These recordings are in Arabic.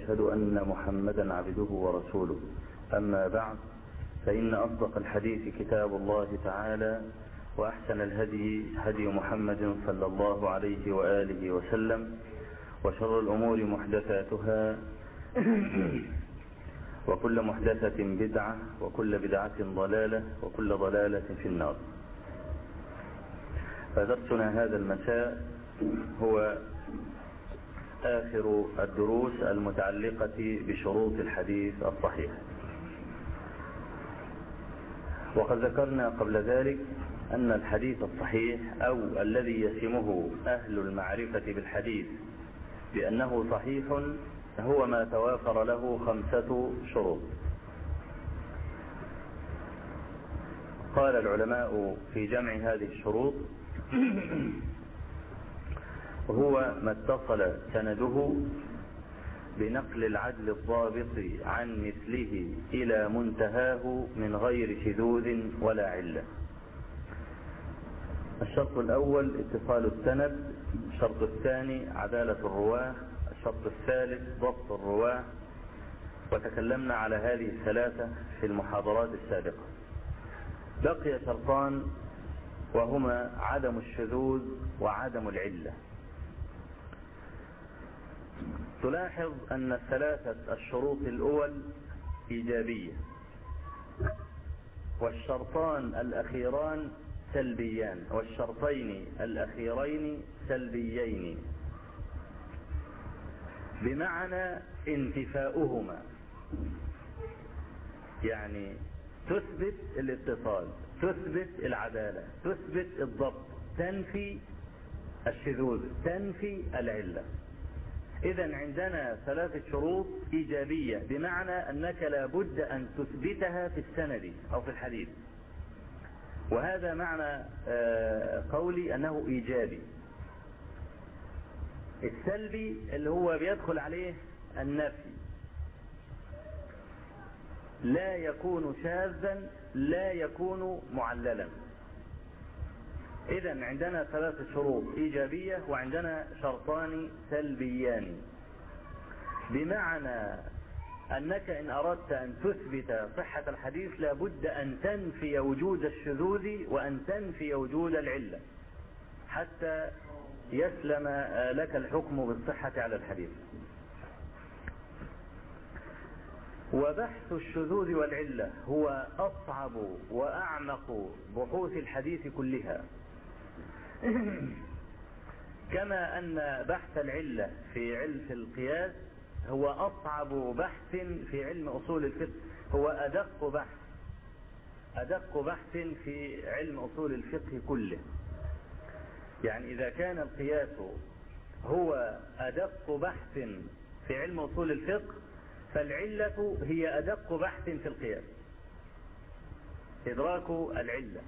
وأشهد أن محمدا عبده ورسوله. أما بعد، فإن أصدق الحديث كتاب الله تعالى، وأحسن الهدي هدي محمد صلى الله عليه وآله وسلم، وشر الأمور محدثاتها وكل محدثة بدعة، وكل بدعة ضلالة، وكل ضلالة في النار. فدرسنا هذا المساء هو آخر الدروس المتعلقة بشروط الحديث الصحيح. وقد ذكرنا قبل ذلك أن الحديث الصحيح أو الذي يسمه أهل المعرفة بالحديث بأنه صحيح هو ما توافر له 5 شروط. قال العلماء في جمع هذه الشروط: هو ما اتصل سنده بنقل العدل الضابط عن مثله إلى منتهاه من غير شذوذ ولا علة. الشرط الأول اتصال السند، الشرط الثاني عدالة الرواة، الشرط الثالث ضبط الرواة، وتكلمنا على هذه الثلاثة في المحاضرات السابقة. بقي شرطان وهما عدم الشذوذ وعدم العلة. تلاحظ أن الثلاثة الشروط الأول إيجابية، والشرطان الأخيران سلبيان، والشرطين الأخيرين سلبيين، بمعنى انتفاؤهما، يعني تثبت الاتصال، تثبت العدالة، تثبت الضبط، تنفي الشذوذ، تنفي العلة. إذن عندنا 3 شروط إيجابية، بمعنى أنك لا بد أن تثبتها في السند أو في الحديث، وهذا معنى قولي أنه إيجابي. السلبي اللي هو بيدخل عليه النفي، لا يكون شاذا، لا يكون معللا. إذن عندنا 3 شروط إيجابية وعندنا شرطان سلبيان، بمعنى أنك إن أردت أن تثبت صحة الحديث لابد أن تنفي وجود الشذوذ وأن تنفي وجود العلة حتى يسلم لك الحكم بالصحة على الحديث. وبحث الشذوذ والعلة هو أصعب وأعمق بحوث الحديث كلها، كما أن بحث العلة في علم القياس هو أصعب بحث في علم أصول الفقه، هو أدق بحث في علم أصول الفقه كله. يعني إذا كان القياس هو أدق بحث في علم أصول الفقه، فالعلة هي أدق بحث في القياس، إدراك العلة.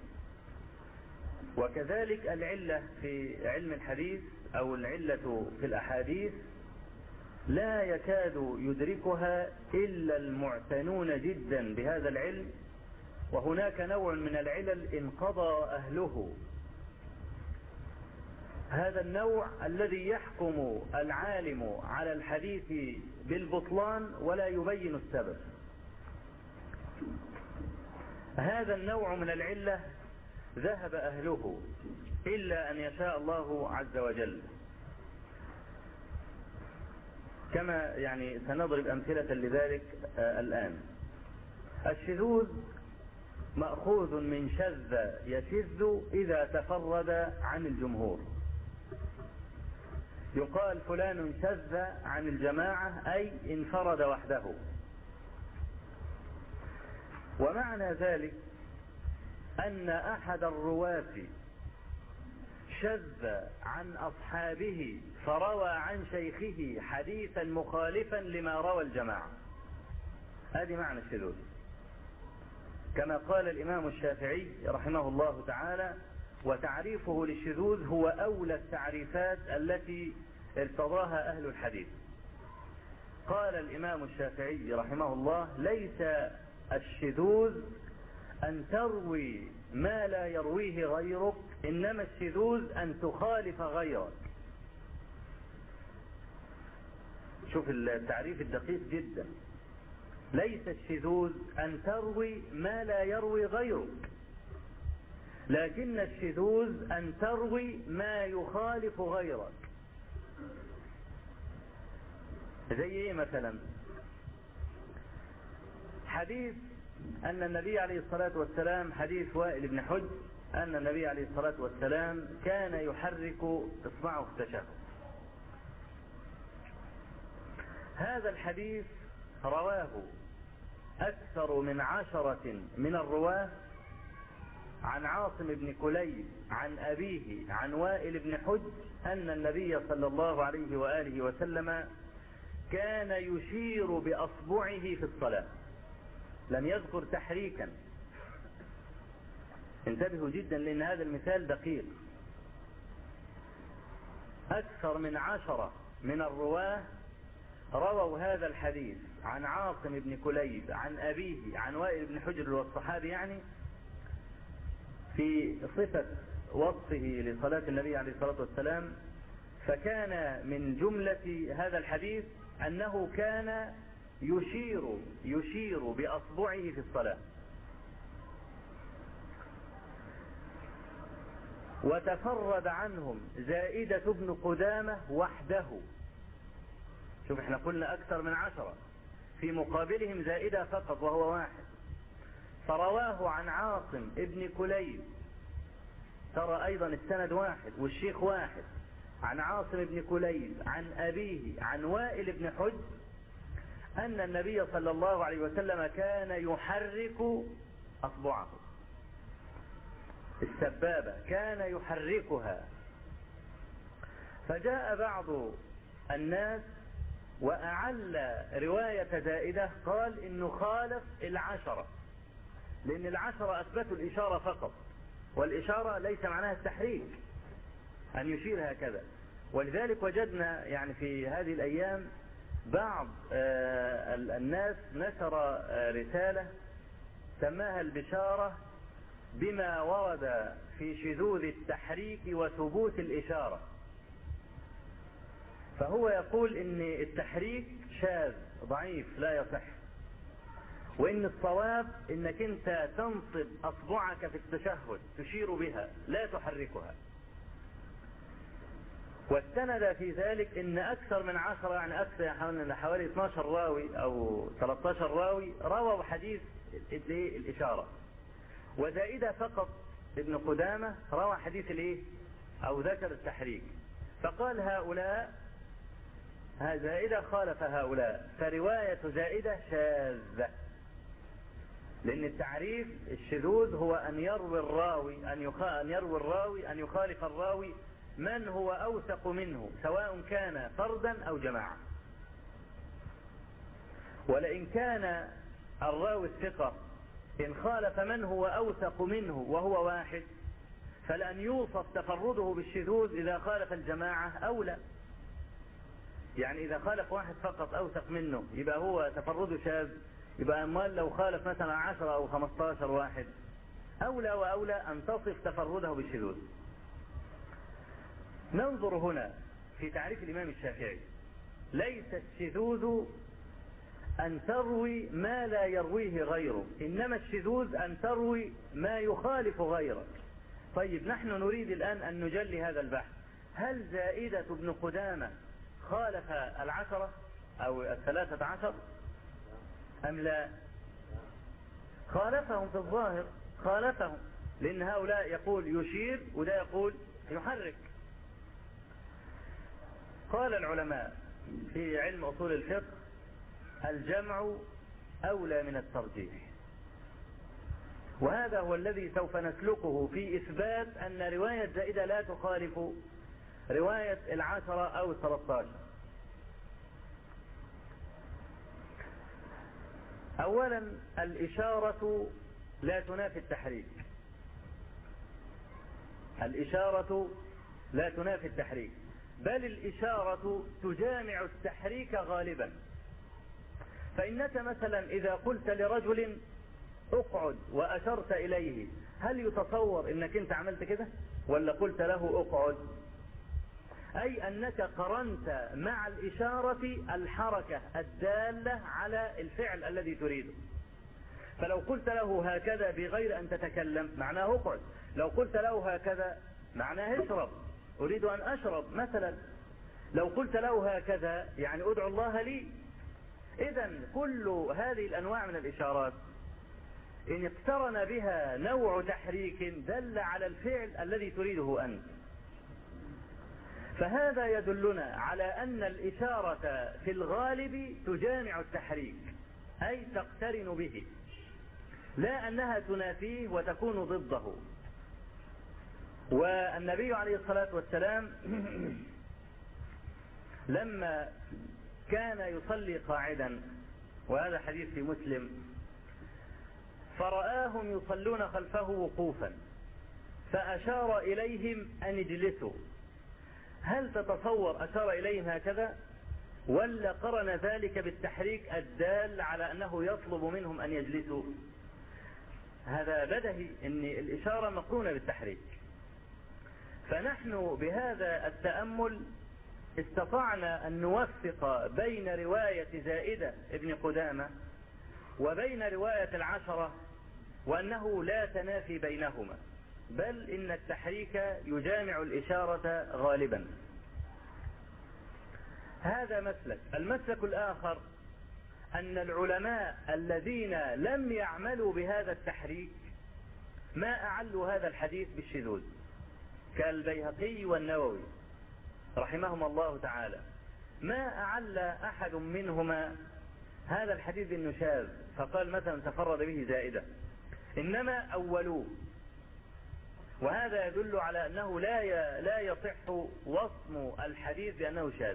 وكذلك العلة في علم الحديث أو العلة في الأحاديث لا يكاد يدركها إلا المعتنون جدا بهذا العلم، وهناك نوع من العلل انقضى أهله. هذا النوع الذي يحكم العالم على الحديث بالبطلان ولا يبين السبب. هذا النوع من العلة ذهب أهله إلا أن يشاء الله عز وجل، كما يعني سنضرب أمثلة لذلك الآن. الشذوذ مأخوذ من شذ يشذ إذا تفرد عن الجمهور، يقال فلان شذ عن الجماعة أي انفرد وحده. ومعنى ذلك أن أحد الرواة شذ عن أصحابه فروى عن شيخه حديثا مخالفا لما روى الجماعة. هذه معنى الشذوذ، كما قال الإمام الشافعي رحمه الله تعالى: وتعريفه للشذوذ هو أولى التعريفات التي ارتضاها أهل الحديث. قال الإمام الشافعي رحمه الله: ليس الشذوذ أن تروي ما لا يرويه غيرك، إنما الشذوذ أن تخالف غيرك. شوف التعريف الدقيق جدا. ليس الشذوذ أن تروي ما لا يروي غيرك، لكن الشذوذ أن تروي ما يخالف غيرك. زي ايه مثلا؟ حديث أن النبي عليه الصلاة والسلام، حديث وائل بن حجر، أن النبي عليه الصلاة والسلام كان يحرك إصبعه في التشهد. هذا الحديث رواه أكثر من 10 من الرواة عن عاصم بن كليب عن أبيه عن وائل بن حجر أن النبي صلى الله عليه وآله وسلم كان يشير بأصبعه في الصلاة. لم يذكر تحريكا. انتبهوا جدا لأن هذا المثال دقيق. أكثر من 10 من الرواة رووا هذا الحديث عن عاصم بن كليب عن أبيه عن وائل بن حجر والصحابي يعني، في صفة وصفه لصلاة النبي عليه الصلاة والسلام. فكان من جملة هذا الحديث أنه كان يشير بأصبعه في الصلاة. وتفرد عنهم زائدة بن قدامة وحده. شوف احنا قلنا أكثر من 10، في مقابلهم زائدة فقط وهو واحد. فرواه عن عاصم ابن كليب، ترى أيضا السند واحد والشيخ واحد، عن عاصم بن كليب عن أبيه عن وائل بن حجر أن النبي صلى الله عليه وسلم كان يحرك أصبعه، السبابة كان يحركها. فجاء بعض الناس وأعل رواية زائدة، قال إنه خالف 10، لأن 10 أثبتوا الإشارة فقط، والإشارة ليس معناها التحريك أن يشير هكذا. ولذلك وجدنا يعني في هذه الأيام بعض الناس نشر رسالة سماها البشارة بما ورد في شذوذ التحريك وثبوت الإشارة. فهو يقول إن التحريك شاذ ضعيف لا يصح، وإن الصواب إنك أنت تنصب أصبعك في التشهد تشير بها لا تحركها. واستند في ذلك إن أكثر من 10 يعني أكثر حوالي 12 راوي أو 13 راوي رووا حديث الإشارة، وزائدة فقط ابن قدامة روى حديث الإيه أو ذكر التحريك. فقال هؤلاء زائدة خالف هؤلاء، فرواية زائدة شاذة. لأن التعريف الشذوذ هو أن يروي الراوي أن يخالف الراوي من هو أوثق منه، سواء كان فردا أو جماعة. ولئن كان الراوي الثقة إن خالف من هو أوثق منه وهو واحد، فلأن يوصف تفرده بالشذوذ إذا خالف الجماعة أولى. يعني إذا خالف واحد فقط أوثق منه يبقى هو تفرده شاذ، يبقى أمال لو خالف مثلا 10 أو 15 واحد أولى وأولى أن تصف تفرده بالشذوذ. ننظر هنا في تعريف الإمام الشافعي. ليس الشذوذ أن تروي ما لا يرويه غيره، إنما الشذوذ أن تروي ما يخالف غيرك. طيب نحن نريد الآن أن نجلي هذا البحث. هل زائدة بن قدامة خالف 10 أو 13 أم لا؟ خالفهم في الظاهر، خالفهم، لأن هؤلاء يقول يشير وده يقول يحرك. قال العلماء في علم أصول الفقه الجمع أولى من الترجيح، وهذا هو الذي سوف نسلكه في إثبات أن رواية زائدة لا تخالف رواية 10 أو 13. أولا الإشارة لا تنافي التحريك، الإشارة لا تنافي التحريك، بل الإشارة تجامع التحريك غالبا. فإنك مثلا إذا قلت لرجل اقعد وأشرت إليه، هل يتصور إنك أنت عملت كده ولا قلت له اقعد؟ أي أنك قرنت مع الإشارة الحركة الدالة على الفعل الذي تريده. فلو قلت له هكذا بغير أن تتكلم معناه اقعد، لو قلت له هكذا معناه اشرب، أريد أن أشرب مثلا. لو قلت له هكذا يعني أدعو الله لي. إذن كل هذه الأنواع من الإشارات إن اقترن بها نوع تحريك دل على الفعل الذي تريده أنت. فهذا يدلنا على أن الإشارة في الغالب تجامع التحريك، أي تقترن به، لا أنها تنافيه وتكون ضده. والنبي عليه الصلاة والسلام لما كان يصلي قاعدا، وهذا حديث في مسلم، فرآهم يصلون خلفه وقوفا فأشار إليهم أن اجلسوا. هل تتصور أشار إليهم هكذا ولا قرن ذلك بالتحريك الدال على أنه يطلب منهم أن يجلسوا؟ هذا بدهي أن الإشارة مقرونة بالتحريك. فنحن بهذا التأمل استطعنا أن نوفق بين رواية زائدة ابن قدامة وبين رواية العشرة، وأنه لا تنافي بينهما، بل إن التحريك يجامع الإشارة غالبا. هذا مسلك. المسلك الآخر أن العلماء الذين لم يعملوا بهذا التحريك ما أعلوا هذا الحديث بالشذوذ، كالبيهقي والنووي رحمهم الله تعالى. ما أعل أحد منهما هذا الحديث بالنه شاذ فقال مثلا تفرد به زائدة، إنما أولوه. وهذا يدل على أنه لا يصح وصم الحديث بأنه شاذ.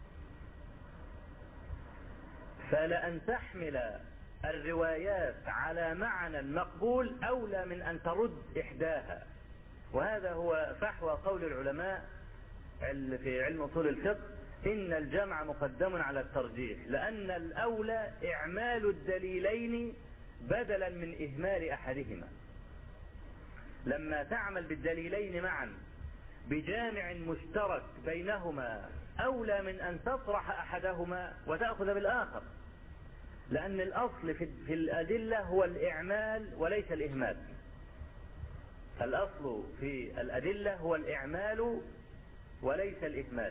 فلأن تحمل الروايات على معنى مقبول أولى من أن ترد إحداها. وهذا هو فحوى قول العلماء في علم أصول الفقه: إن الجمع مقدم على الترجيح، لأن الأولى إعمال الدليلين بدلا من إهمال أحدهما. لما تعمل بالدليلين معا بجامع مشترك بينهما أولى من أن تطرح أحدهما وتأخذ بالآخر، لأن الأصل في الأدلة هو الإعمال وليس الإهمال. الأصل في الأدلة هو الإعمال وليس الإهمال.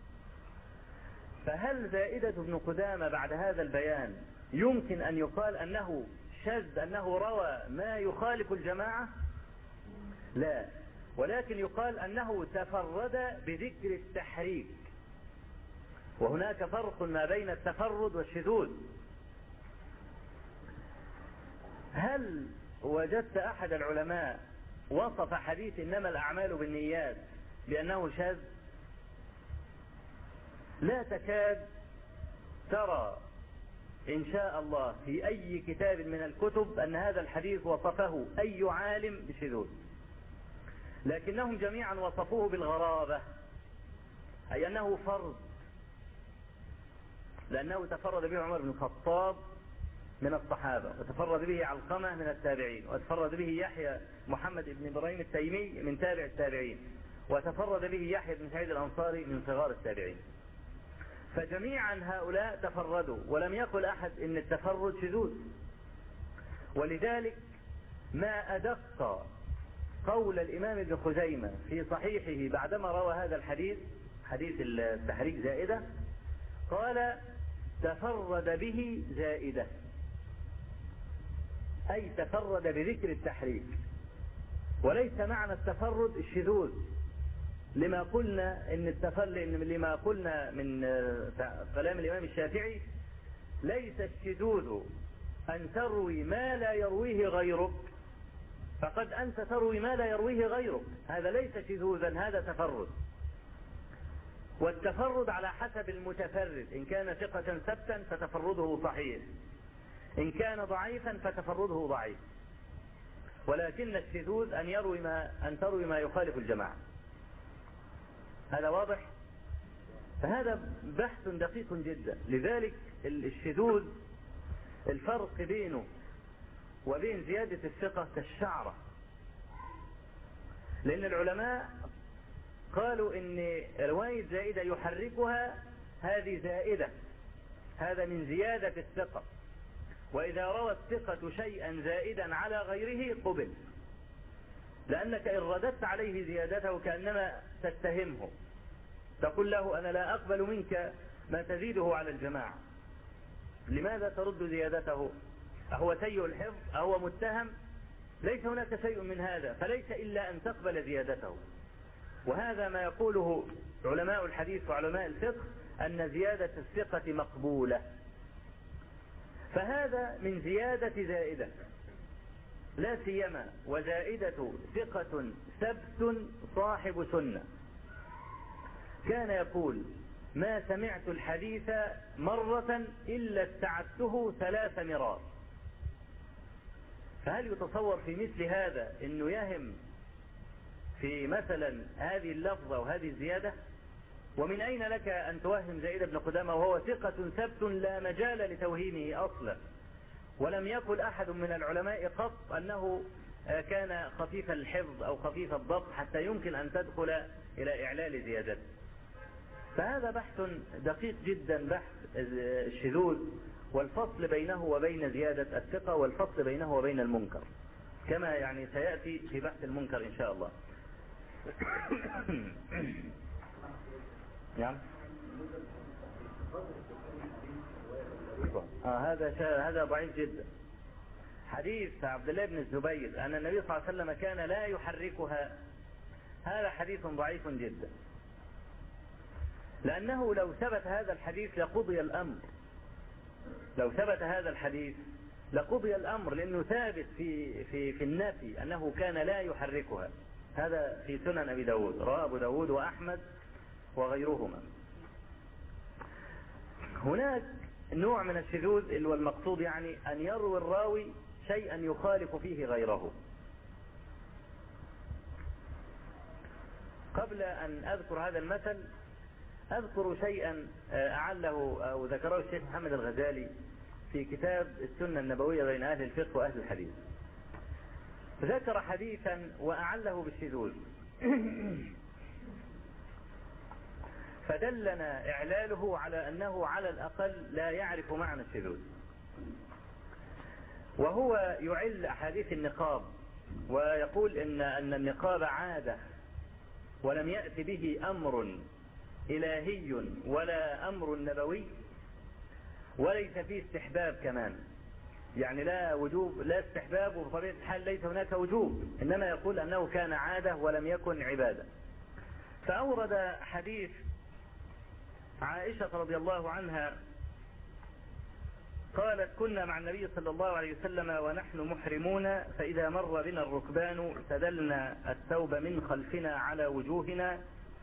فهل زائدة ابن قدامة بعد هذا البيان يمكن أن يقال أنه شذ، أنه روى ما يخالف الجماعة؟ لا، ولكن يقال أنه تفرد بذكر التحريك. وهناك فرق ما بين التفرد والشذوذ. هل وجدت أحد العلماء وصف حديث إنما الأعمال بالنيات بأنه شاذ؟ لا تكاد ترى إن شاء الله في أي كتاب من الكتب أن هذا الحديث وصفه أي عالم بشذوذ، لكنهم جميعا وصفوه بالغرابة، أي أنه فرد، لأنه تفرد به عمر بن الخطاب من الصحابة، وتفرد به علقمة من التابعين، وتفرد به يحيى محمد بن إبراهيم التيمي من تابع التابعين، وتفرد به يحيى بن سعيد الأنصاري من صغار التابعين. فجميعا هؤلاء تفردوا، ولم يقل أحد إن التفرد شذوذ. ولذلك ما أدق قول الإمام ابن خزيمة في صحيحه بعدما روى هذا الحديث، حديث التحريك زائدة، قال تفرد به زائدة، أي تفرد بذكر التحريك، وليس معنى التفرد الشذوذ، لما قلنا لما قلنا من كلام الإمام الشافعي: ليس الشذوذ أن تروي ما لا يرويه غيرك، فقد أنت تروي ما لا يرويه غيرك، هذا ليس شذوذا، هذا تفرد. والتفرد على حسب المتفرد، إن كان ثقة ثبتا فتفرده صحيح، إن كان ضعيفا فتفرده ضعيف. ولكن الشذوذ أن تروي ما يخالف الجماعة. هذا واضح؟ فهذا بحث دقيق جدا. لذلك الشذوذ الفرق بينه وبين زيادة الثقة كالشعرة، لأن العلماء قالوا إن رواية زائدة يحركها هذه زائدة، هذا من زيادة الثقة، وإذا روى الثقة شيئا زائدا على غيره قبل، لأنك إن رددت عليه زيادته كأنما تتهمه، تقول له أنا لا أقبل منك ما تزيده على الجماعة، لماذا ترد زيادته؟ أهو سيء الحفظ؟ أهو متهم؟ ليس هناك شيء من هذا، فليس إلا أن تقبل زيادته. وهذا ما يقوله علماء الحديث وعلماء الفقه، أن زيادة الثقة مقبولة. فهذا من زيادة زائدة، لا سيما وزائدة ثقة ثبت صاحب سنة. كان يقول ما سمعت الحديث مرة إلا استعدته 3 مرار. فهل يتصور في مثل هذا أنه يهم في مثلا هذه اللفظة وهذه الزيادة؟ ومن أين لك أن توهم زيد بن قدامة وهو ثقة ثبت لا مجال لتوهيمه أصلا؟ ولم يقل أحد من العلماء قط أنه كان خفيف الحفظ أو خفيف الضبط حتى يمكن أن تدخل إلى إعلال زيادته. فهذا بحث دقيق جدا، بحث الشذوذ والفصل بينه وبين زيادة الثقة، والفصل بينه وبين المنكر، كما يعني سيأتي في بحث المنكر إن شاء الله. نعم. هذا ضعيف جدا. حديث عبد الله بن الزبير أن النبي صلى الله عليه وسلم كان لا يحركها، هذا حديث ضعيف جدا، لأنه لو ثبت هذا الحديث لقضي الأمر. لو ثبت هذا الحديث لقضي الأمر، لأنه ثابت في النفي أنه كان لا يحركها. هذا في سنن أبي داود، رواه أبو داود وأحمد وغيرهما. هناك نوع من الشذوذ والمقصود يعني أن يروي الراوي شيئا يخالف فيه غيره. قبل أن أذكر هذا المثل أذكر شيئا أعله أو ذكره الشيخ محمد الغزالي في كتاب السنة النبوية بين أهل الفقه وأهل الحديث. ذكر حديثا وأعله بالشذوذ، فدلنا إعلاله على أنه على الأقل لا يعرف معنى الشذوذ، وهو يعل أحاديث النقاب ويقول أن النقاب عادة ولم يأتي به أمر إلهي ولا أمر نبوي، وليس فيه استحباب كمان، يعني لا وجوب لا استحباب، وبطبيعة الحال ليس هناك وجوب، إنما يقول أنه كان عادة ولم يكن عبادة. فأورد حديث عائشة رضي الله عنها قالت كنا مع النبي صلى الله عليه وسلم ونحن محرمون، فإذا مر بنا الركبان سدلنا الثوب من خلفنا على وجوهنا،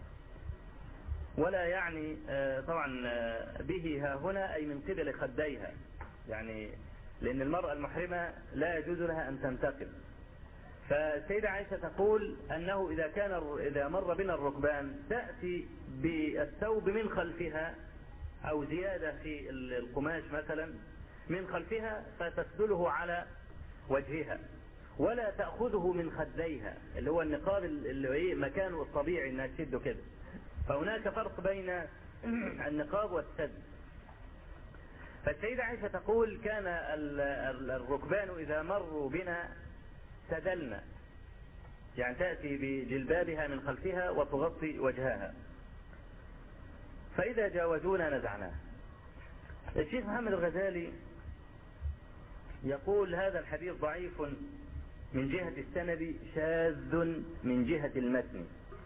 ولا يعني طبعا به ها هنا أي من قبل خديها، يعني لأن المرأة المحرمة لا يجوز لها أن تنتقب. فالسيدة عائشة تقول أنه إذا مر بنا الركبان تأتي بالثوب من خلفها أو زيادة في القماش مثلا من خلفها فتسدله على وجهها، ولا تأخذه من خديها اللي هو النقاب اللي مكانه الطبيعي انها تشده كده. فهناك فرق بين النقاب والسد. فالسيدة عائشة تقول كان الركبان إذا مروا بنا سدلنا، يعني تأتي بجلبابها من خلفها وتغطي وجهها، فإذا جاوزونا نزعناه. الشيخ محمد الغزالي يقول هذا الحديث ضعيف من جهة السند، شاذ من جهة المتن.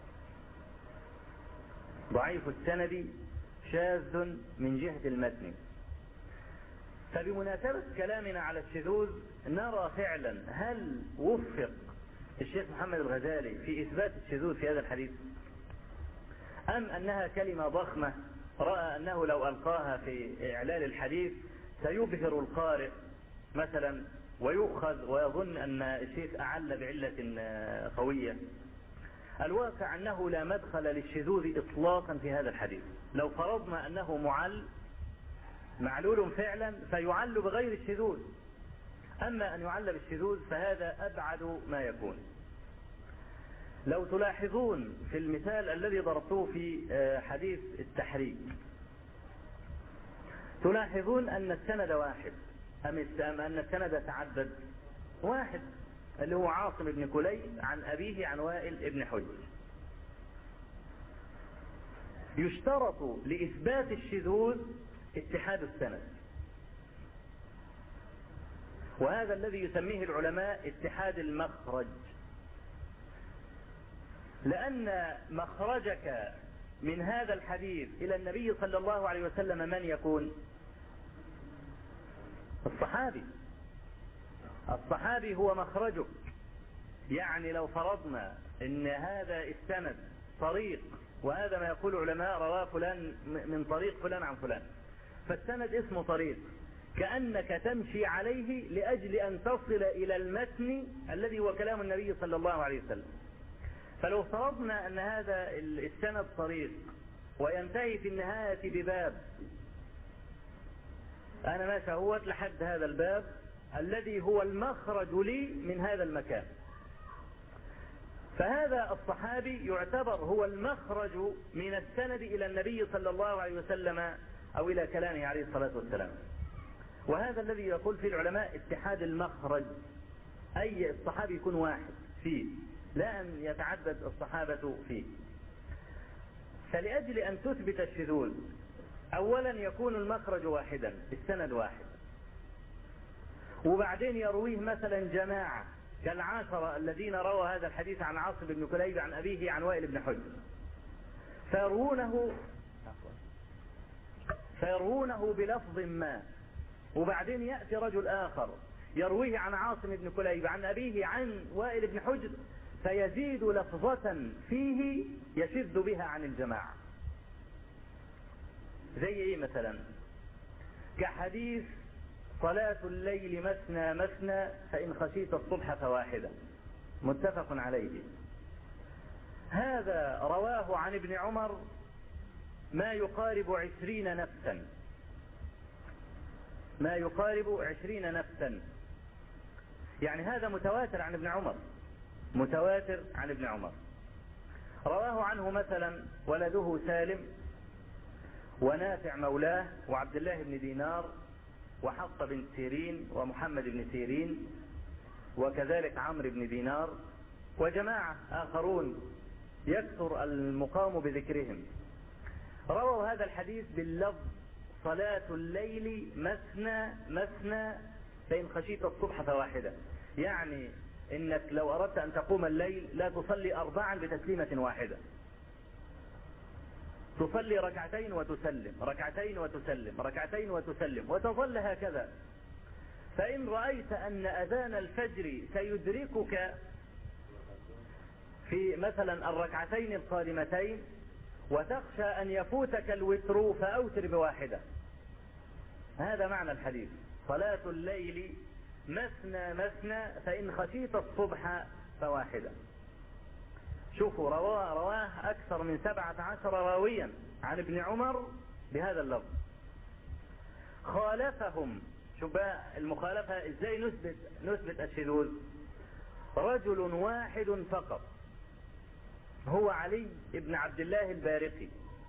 ضعيف السند شاذ من جهة المتن. فبمناسبة كلامنا على الشذوذ نرى فعلا هل وفق الشيخ محمد الغزالي في إثبات الشذوذ في هذا الحديث، أم أنها كلمة ضخمة رأى أنه لو ألقاها في إعلال الحديث سيبهر القارئ مثلا ويؤخذ ويظن أن الشيخ أعل بعلة قوية. الواقع أنه لا مدخل للشذوذ إطلاقا في هذا الحديث. لو فرضنا أنه معلول فعلا فيعل بغير الشذوذ، أما أن يعل بالشذوذ فهذا أبعد ما يكون. لو تلاحظون في المثال الذي ضربته في حديث التحريك، تلاحظون أن السند واحد أم أن السند تعدد؟ واحد، اللي هو عاصم بن كليب عن أبيه عن وائل بن حجر. يشترط لإثبات الشذوذ اتحاد السند، وهذا الذي يسميه العلماء اتحاد المخرج، لأن مخرجك من هذا الحديث إلى النبي صلى الله عليه وسلم من يكون؟ الصحابي. الصحابي هو مخرجك. يعني لو فرضنا ان هذا السند طريق، وهذا ما يقول علماء رواه فلان من طريق فلان عن فلان، فالسند اسمه طريق، كأنك تمشي عليه لأجل أن تصل إلى المتن الذي هو كلام النبي صلى الله عليه وسلم. فلو فرضنا أن هذا السند طريق وينتهي في النهاية بباب، أنا ماشي اهوت لحد هذا الباب الذي هو المخرج لي من هذا المكان، فهذا الصحابي يعتبر هو المخرج من السند إلى النبي صلى الله عليه وسلم أو إلى كلامه عليه الصلاة والسلام. وهذا الذي يقول فيه العلماء اتحاد المخرج، أي الصحابي يكون واحد فيه، لا أن يتعدد الصحابة فيه. فلأجل أن تثبت الشذوذ أولا يكون المخرج واحدا، السند واحد، وبعدين يرويه مثلا جماعة كالعاشرة الذين رووا هذا الحديث عن عاصم بن كليب عن أبيه عن وائل بن حجر، فيروونه بلفظ ما، وبعدين يأتي رجل آخر يرويه عن عاصم بن كليب عن أبيه عن وائل بن حجر، فيزيد لفظة فيه يشذ بها عن الجماعة. زي ايه مثلا؟ كحديث صلاة الليل مثنى مثنى فإن خشيت الصبح فواحدة، متفق عليه. هذا رواه عن ابن عمر ما يقارب 20 نفسا، ما يقارب 20 نفسا، يعني هذا متواتر عن ابن عمر، متواتر عن ابن عمر. رواه عنه مثلا ولده سالم ونافع مولاه وعبد الله بن دينار وحفصة بن سيرين ومحمد بن سيرين وكذلك عمرو بن دينار وجماعة آخرون يكثر المقام بذكرهم، رووا هذا الحديث باللفظ صلاة الليل مثنى مثنى فإن خشيت الصبح فواحدة، يعني إنك لو أردت أن تقوم الليل لا تصلي 4 بتسليمة واحدة، تصلي ركعتين وتسلم، ركعتين وتسلم، ركعتين وتسلم، وتظل هكذا. فإن رأيت أن أذان الفجر سيدركك في مثلا الركعتين القادمتين وتخشى أن يفوتك الوتر فأوتر بواحدة. هذا معنى الحديث، صلاة الليل مثنى مثنى فإن خشيت الصبح فواحدة. شوفوا رواه أكثر من 17 راويا عن ابن عمر بهذا اللفظ. خالفهم، شوف بقى المخالفة ازاي نثبت الشذوذ. رجل واحد فقط هو علي بن عبد الله البارقي،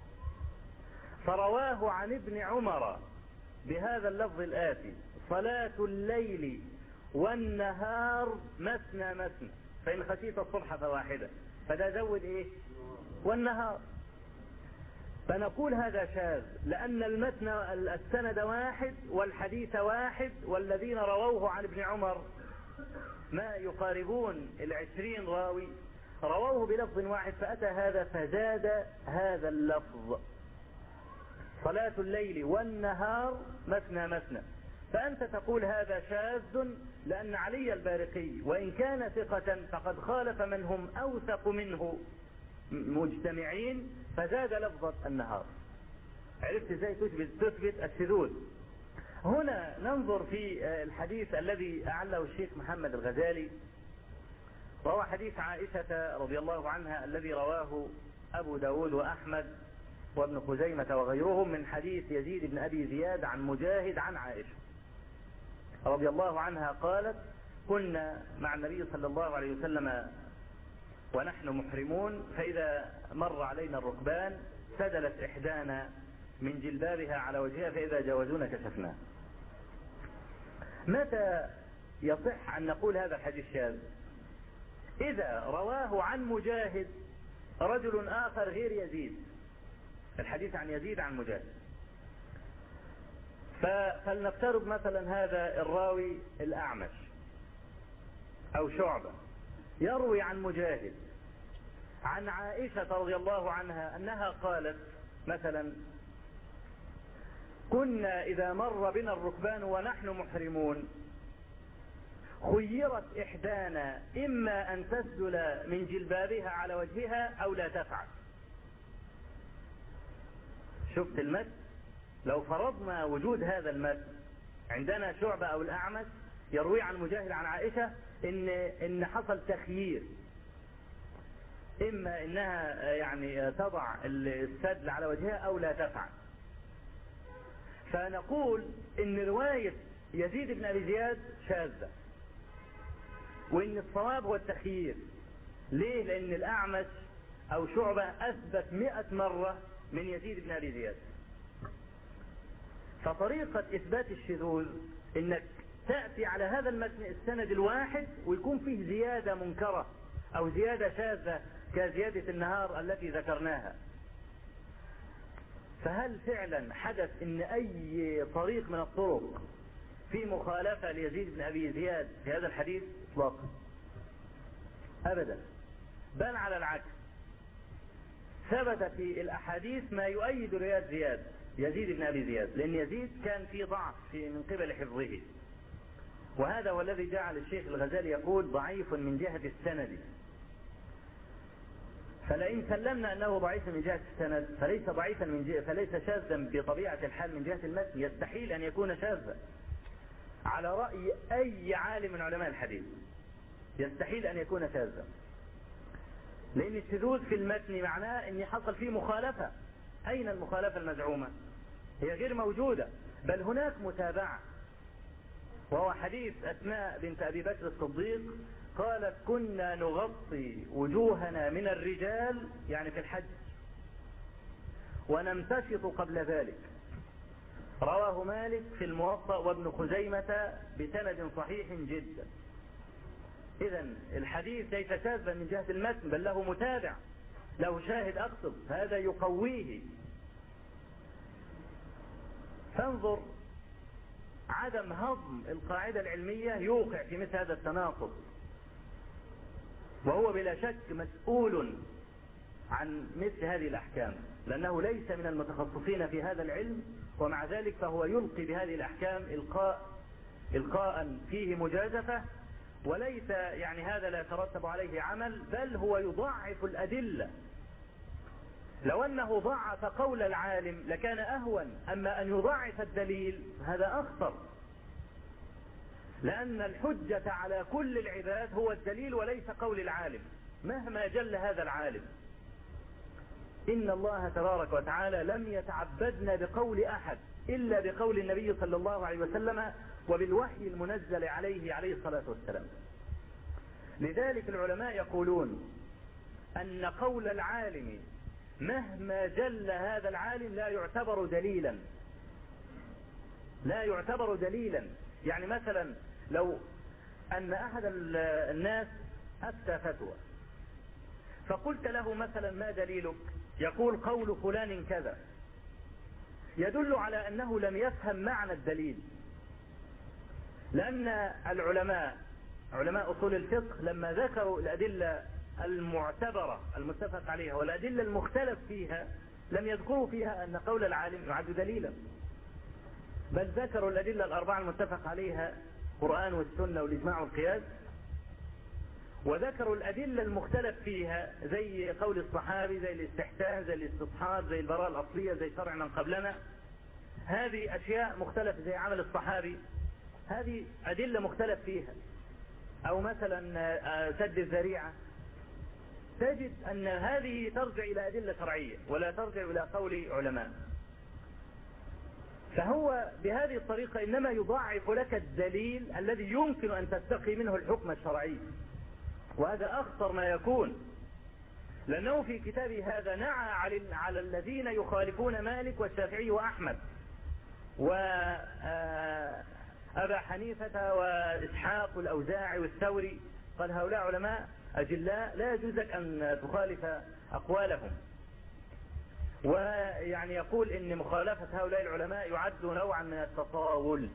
فرواه عن ابن عمر بهذا اللفظ الآتي: صلاة الليل والنهار مثنى مثنى فإن خشيت الصبح فواحدة، فده زود ايه؟ والنهار. فنقول هذا شاذ لأن المتن السند واحد والحديث واحد، والذين رووه عن ابن عمر ما يقاربون 20 راوي رووه بلفظ واحد، فأتى هذا فزاد هذا اللفظ صلاة الليل والنهار مثنى مثنى، فأنت تقول هذا شاذ لأن علي البارقي وإن كان ثقة فقد خالف من هم أوثق منه مجتمعين فزاد لفظة النهار. عرفت ازاي تثبت الشذوذ؟ هنا ننظر في الحديث الذي أعله الشيخ محمد الغزالي، وهو حديث عائشة رضي الله عنها الذي رواه أبو داود وأحمد وابن خزيمة وغيرهم من حديث يزيد بن أبي زياد عن مجاهد عن عائشة رضي الله عنها قالت: كنا مع النبي صلى الله عليه وسلم ونحن محرمون، فإذا مر علينا الركبان سدلت إحدانا من جلبابها على وجهها، فإذا جاوزونا كشفناه. متى يصح أن نقول هذا الحديث شاذ؟ إذا رواه عن مجاهد رجل آخر غير يزيد، الحديث عن يزيد عن مجاهد. فلنفترض مثلا هذا الراوي الأعمش أو شعبة يروي عن مجاهد عن عائشة رضي الله عنها أنها قالت مثلا: كنا إذا مر بنا الركبان ونحن محرمون خيرت إحدانا إما أن تسدل من جلبابها على وجهها أو لا تفعل. شفت المد؟ لو فرضنا وجود هذا المد عندنا شعبة أو الأعمش يروي عن مجاهد عن عائشة إن حصل تخيير، إما إنها يعني تضع السدل على وجهها أو لا تفعل، فنقول إن رواية يزيد بن أبي زياد شاذة، وإن الصواب هو التخيير. ليه؟ لأن الأعمش أو شعبة أثبت 100 مرة من يزيد بن أبي زياد. فطريقة إثبات الشذوذ إنك تأتي على هذا المتن السند الواحد ويكون فيه زيادة منكرة أو زيادة شاذة كزيادة النهار التي ذكرناها. فهل فعلا حدث إن أي طريق من الطرق في مخالفة ليزيد بن أبي زياد في هذا الحديث؟ اطلاقا أبدا، بل على العكس، ثبت في الأحاديث ما يؤيد رواية يزيد بن أبي زياد، لأن يزيد كان في ضعف من قبل حفظه، وهذا هو الذي جعل الشيخ الغزالي يقول ضعيف من جهة السند. فلئن سلمنا أنه ضعيف من جهة السند فليس ضعيفا فليس شاذا بطبيعة الحال من جهة المتن، يستحيل أن يكون شاذا على رأي أي عالم من علماء الحديث، يستحيل أن يكون شاذا، لأن الشذوذ في المتن معناه أن حصل فيه مخالفة. أين المخالفة المزعومة؟ هي غير موجودة، بل هناك متابعة، وهو حديث أسماء بنت أبي بكر الصديق قالت: كنا نغطي وجوهنا من الرجال يعني في الحج ونمتشط قبل ذلك. رواه مالك في الموطأ وابن خزيمة بسند صحيح جدا. إذن الحديث ليس شاذا من جهة المتن، بل له متابع، له شاهد أقصد، هذا يقويه. فانظر عدم هضم القاعدة العلمية يوقع في مثل هذا التناقض، وهو بلا شك مسؤول عن مثل هذه الأحكام، لأنه ليس من المتخصصين في هذا العلم، ومع ذلك فهو يلقي بهذه الأحكام إلقاء فيه مجازفة، وليس يعني هذا لا يترتب عليه عمل، بل هو يضعف الأدلة. لو أنه ضعف قول العالم لكان أهون، أما أن يضعف الدليل هذا أخطر، لأن الحجة على كل العباد هو الدليل وليس قول العالم مهما جل هذا العالم. إن الله تبارك وتعالى لم يتعبدنا بقول أحد إلا بقول النبي صلى الله عليه وسلم وبالوحي المنزل عليه الصلاة والسلام. لذلك العلماء يقولون أن قول العالم مهما جل هذا العالم لا يعتبر دليلا، لا يعتبر دليلا. يعني مثلا لو أن أحد الناس أفتى فتوى فقلت له مثلا: ما دليلك؟ يقول: قول فلان كذا، يدل على أنه لم يفهم معنى الدليل، لأن العلماء علماء أصول الفقه لما ذكروا الأدلة المعتبرة المتفق عليها والأدلة المختلف فيها لم يذكروا فيها أن قول العالم يعد دليلا، بل ذكروا الأدلة الأربعة المتفق عليها: القرآن والسنة والإجماع والقياس، وذكروا الأدلة المختلف فيها زي قول الصحابي، زي الاستحسان، زي الاستصحاب، زي البراءة الأصلية، زي شرع من قبلنا. هذه أشياء مختلفة، زي عمل الصحابي، هذه أدلة مختلف فيها. أو مثلا سد الذريعة، تجد أن هذه ترجع إلى أدلة شرعية ولا ترجع إلى قول علماء. فهو بهذه الطريقة إنما يضعف لك الدليل الذي يمكن أن تستقي منه الحكم الشرعي، وهذا أخطر ما يكون، لأنه في كتابه هذا نعى على الذين يخالفون مالك والشافعي وأحمد وأبا حنيفة وإسحاق والأوزاعي والثوري. قال هؤلاء علماء أجلاء لا يجوز لك أن تخالف أقوالهم، ويعني يقول إن مخالفة هؤلاء العلماء يعد نوعا من التطاول،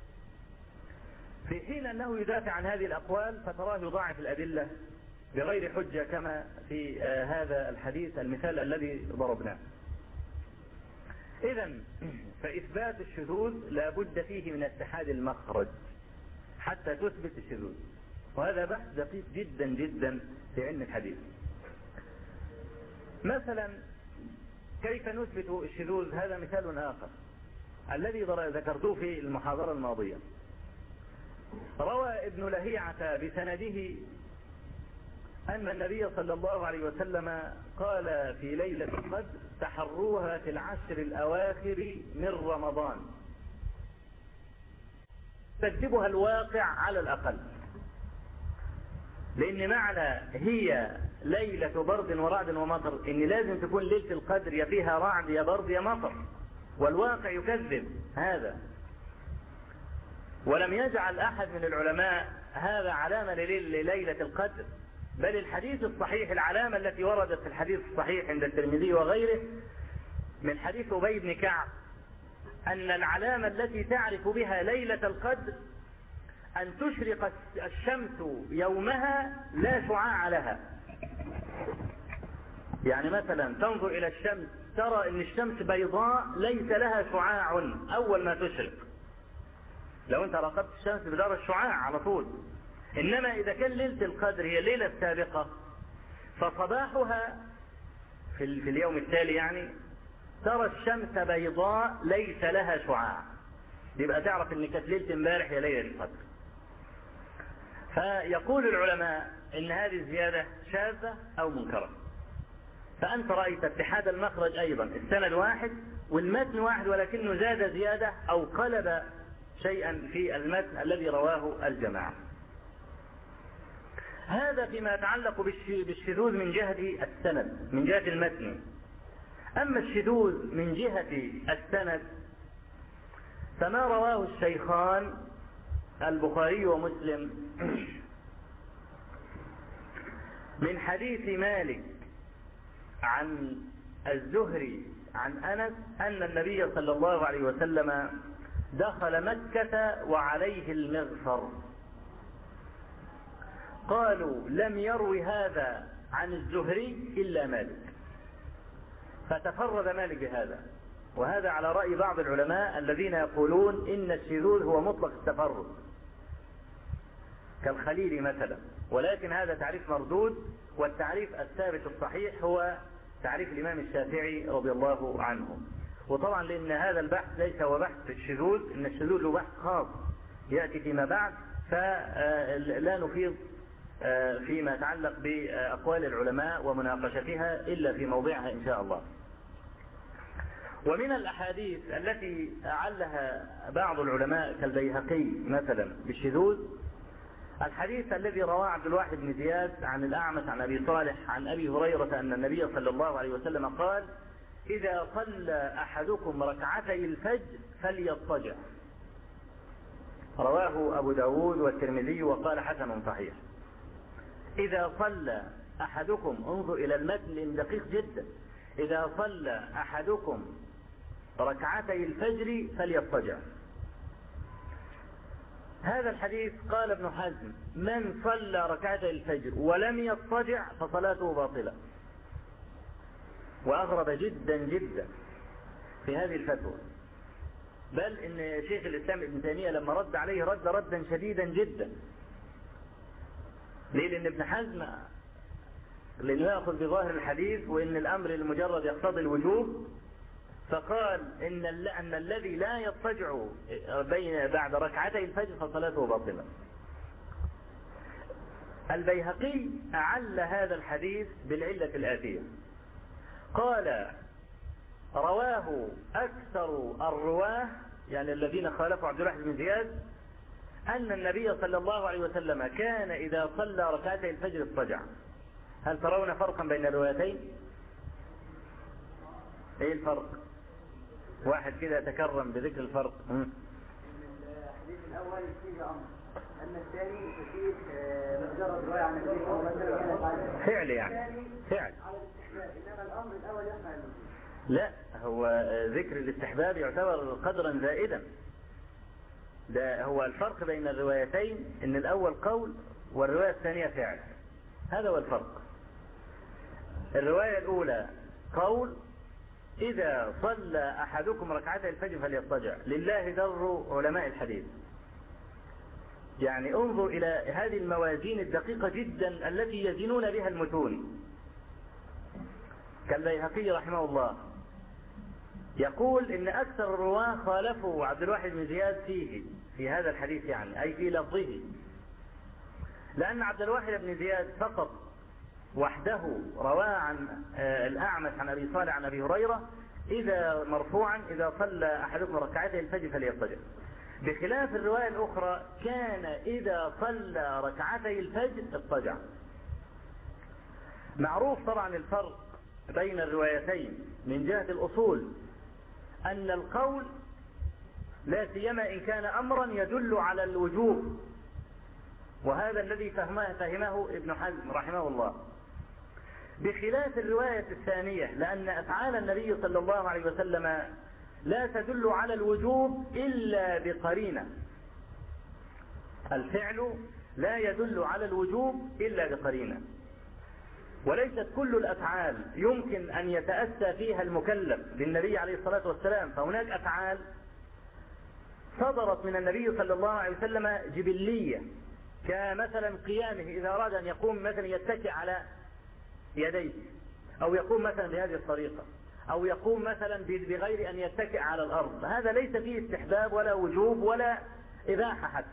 في حين أنه يدافع عن هذه الأقوال فتراه يضاعف الأدلة بغير حجة كما في هذا الحديث المثال الذي ضربناه. إذن فإثبات الشذوذ لا بد فيه من اتحاد المخرج حتى تثبت الشذوذ، وهذا بحث دقيق جدا جدا في علم الحديث. مثلا كيف نثبت الشذوذ؟ هذا مثال آخر الذي ذكرته في المحاضرة الماضية. روى ابن لهيعة بسنده أن النبي صلى الله عليه وسلم قال في ليلة القدر تحروها في العشر الأواخر من رمضان، تكتبها الواقع على الأقل، لأن معنى هي ليلة برد ورعد ومطر إن لازم تكون ليلة القدر يا فيها رعد يا برد يا مطر، والواقع يكذب هذا. ولم يجعل أحد من العلماء هذا علامة لليلة القدر، بل الحديث الصحيح العلامة التي وردت في الحديث الصحيح عند الترمذي وغيره من حديث أبي بن كعب أن العلامة التي تعرف بها ليلة القدر أن تشرق الشمس يومها لا شعاع لها. يعني مثلا تنظر إلى الشمس ترى أن الشمس بيضاء ليس لها شعاع أول ما تشرق، لو أنت راقبت الشمس بدار الشعاع على طول. إنما إذا كان ليلة القدر هي الليلة السابقة فصباحها في اليوم التالي يعني ترى الشمس بيضاء ليس لها شعاع، يبقى تعرف ان كانت ليلة امبارح هي ليلة القدر. فيقول العلماء ان هذه الزيادة شاذة او منكرة. فأنت رأيت اتحاد المخرج أيضا، السند واحد والمتن واحد ولكنه زاد زيادة أو قلب شيئا في المتن الذي رواه الجماعة. هذا فيما يتعلق بالشذوذ من جهة السند من جهة المتن. أما الشذوذ من جهة السند فما رواه الشيخان البخاري ومسلم من حديث مالك عن الزهري عن أنس أن النبي صلى الله عليه وسلم دخل مكة وعليه المغفر. قالوا لم يروي هذا عن الزهري إلا مالك، فتفرد مالك بهذا. وهذا على رأي بعض العلماء الذين يقولون إن الشذوذ هو مطلق التفرد كالخليل مثلا، ولكن هذا تعريف مردود، والتعريف الثابت الصحيح هو تعريف الإمام الشافعي رضي الله عنه. وطبعا لأن هذا البحث ليس هو بحث الشذوذ، إن الشذوذ له بحث خاص يأتي فيما بعد، فلا نفيض فيما يتعلق بأقوال العلماء ومناقشتها إلا في موضعها إن شاء الله. ومن الأحاديث التي أعلها بعض العلماء كالبيهقي مثلا بالشذوذ الحديث الذي رواه عبد الواحد بن زياد عن الأعمش عن أبي صالح عن أبي هريرة أن النبي صلى الله عليه وسلم قال إذا صلى أحدكم ركعتي الفجر فليضطجع. رواه أبو داود والترمذي وقال حسن صحيح. إذا صلى أحدكم، انظر إلى المتن لأنه دقيق جدا، إذا صلى أحدكم ركعتي الفجر فليضطجع. هذا الحديث قال ابن حزم من صلى ركعتي الفجر ولم يضطجع فصلاته باطلة. وأغرب جدا جدا في هذه الفتوى، بل إن شيخ الإسلام ابن تيمية لما رد عليه ردا شديدا جدا. ليه؟ لأن ابن حزم لأنه يأخذ بظاهر الحديث وإن الأمر المجرد يقتضي الوجوب، فقال أن الذي لا يضطجع بعد ركعتي الفجر فصلاته باطلة. البيهقي أعل هذا الحديث بالعلة الآتية، قال رواه أكثر الرواه يعني الذين خالفوا عبد الواحد بن زياد أن النبي صلى الله عليه وسلم كان إذا صلى ركعتي الفجر اضطجع. هل ترون فرقا بين الروايتين؟ ايه الفرق؟ واحد كده يتكرم بذكر الفرق. الحديث الأول فيه أمر، أما الثاني فيه مجرد رواية عن النبي صلى الله عليه وسلم. فعل يعني فعل. إنما الأمر الأول يسمع النبي. لا، هو ذكر الاستحباب يعتبر قدرا زائدا. ده هو الفرق بين الروايتين، ان الاول قول والرواية الثانية فعل. هذا هو الفرق. الرواية الاولى قول: اذا صلى احدكم ركعتي الفجر فليضطجع، لله در علماء الحديث. يعني انظر الى هذه الموازين الدقيقة جدا التي يزنون بها المتون. كالبيهقي رحمه الله يقول ان اكثر الرواه خالفوا عبد الواحد بن زياد في هذا الحديث، يعني اي في لفظه، لان عبد الواحد بن زياد فقط وحده رواه عن الاعمش عن ابي صالح عن ابي هريرة اذا مرفوعا: اذا صلى احدكم ركعتي الفجر فليضطجع. بخلاف الرواية الاخرى كان اذا صلى ركعتي الفجر اضطجع. معروف طبعا الفرق بين الروايتين من جهة الاصول، أن القول لا سيما إن كان أمرا يدل على الوجوب، وهذا الذي فهمه ابن حزم رحمه الله، بخلاف الرواية الثانية، لأن أفعال النبي صلى الله عليه وسلم لا تدل على الوجوب إلا بقرينة. الفعل لا يدل على الوجوب إلا بقرينة، وليست كل الأفعال يمكن أن يتأسى فيها المكلف بالنبي عليه الصلاة والسلام. فهناك أفعال صدرت من النبي صلى الله عليه وسلم جبلية، كمثلا قيامه إذا أراد أن يقوم مثلا يتكئ على يديه، أو يقوم مثلا بهذه الطريقة، أو يقوم مثلا بغير أن يتكئ على الأرض. هذا ليس فيه استحباب ولا وجوب ولا إباحة حتى،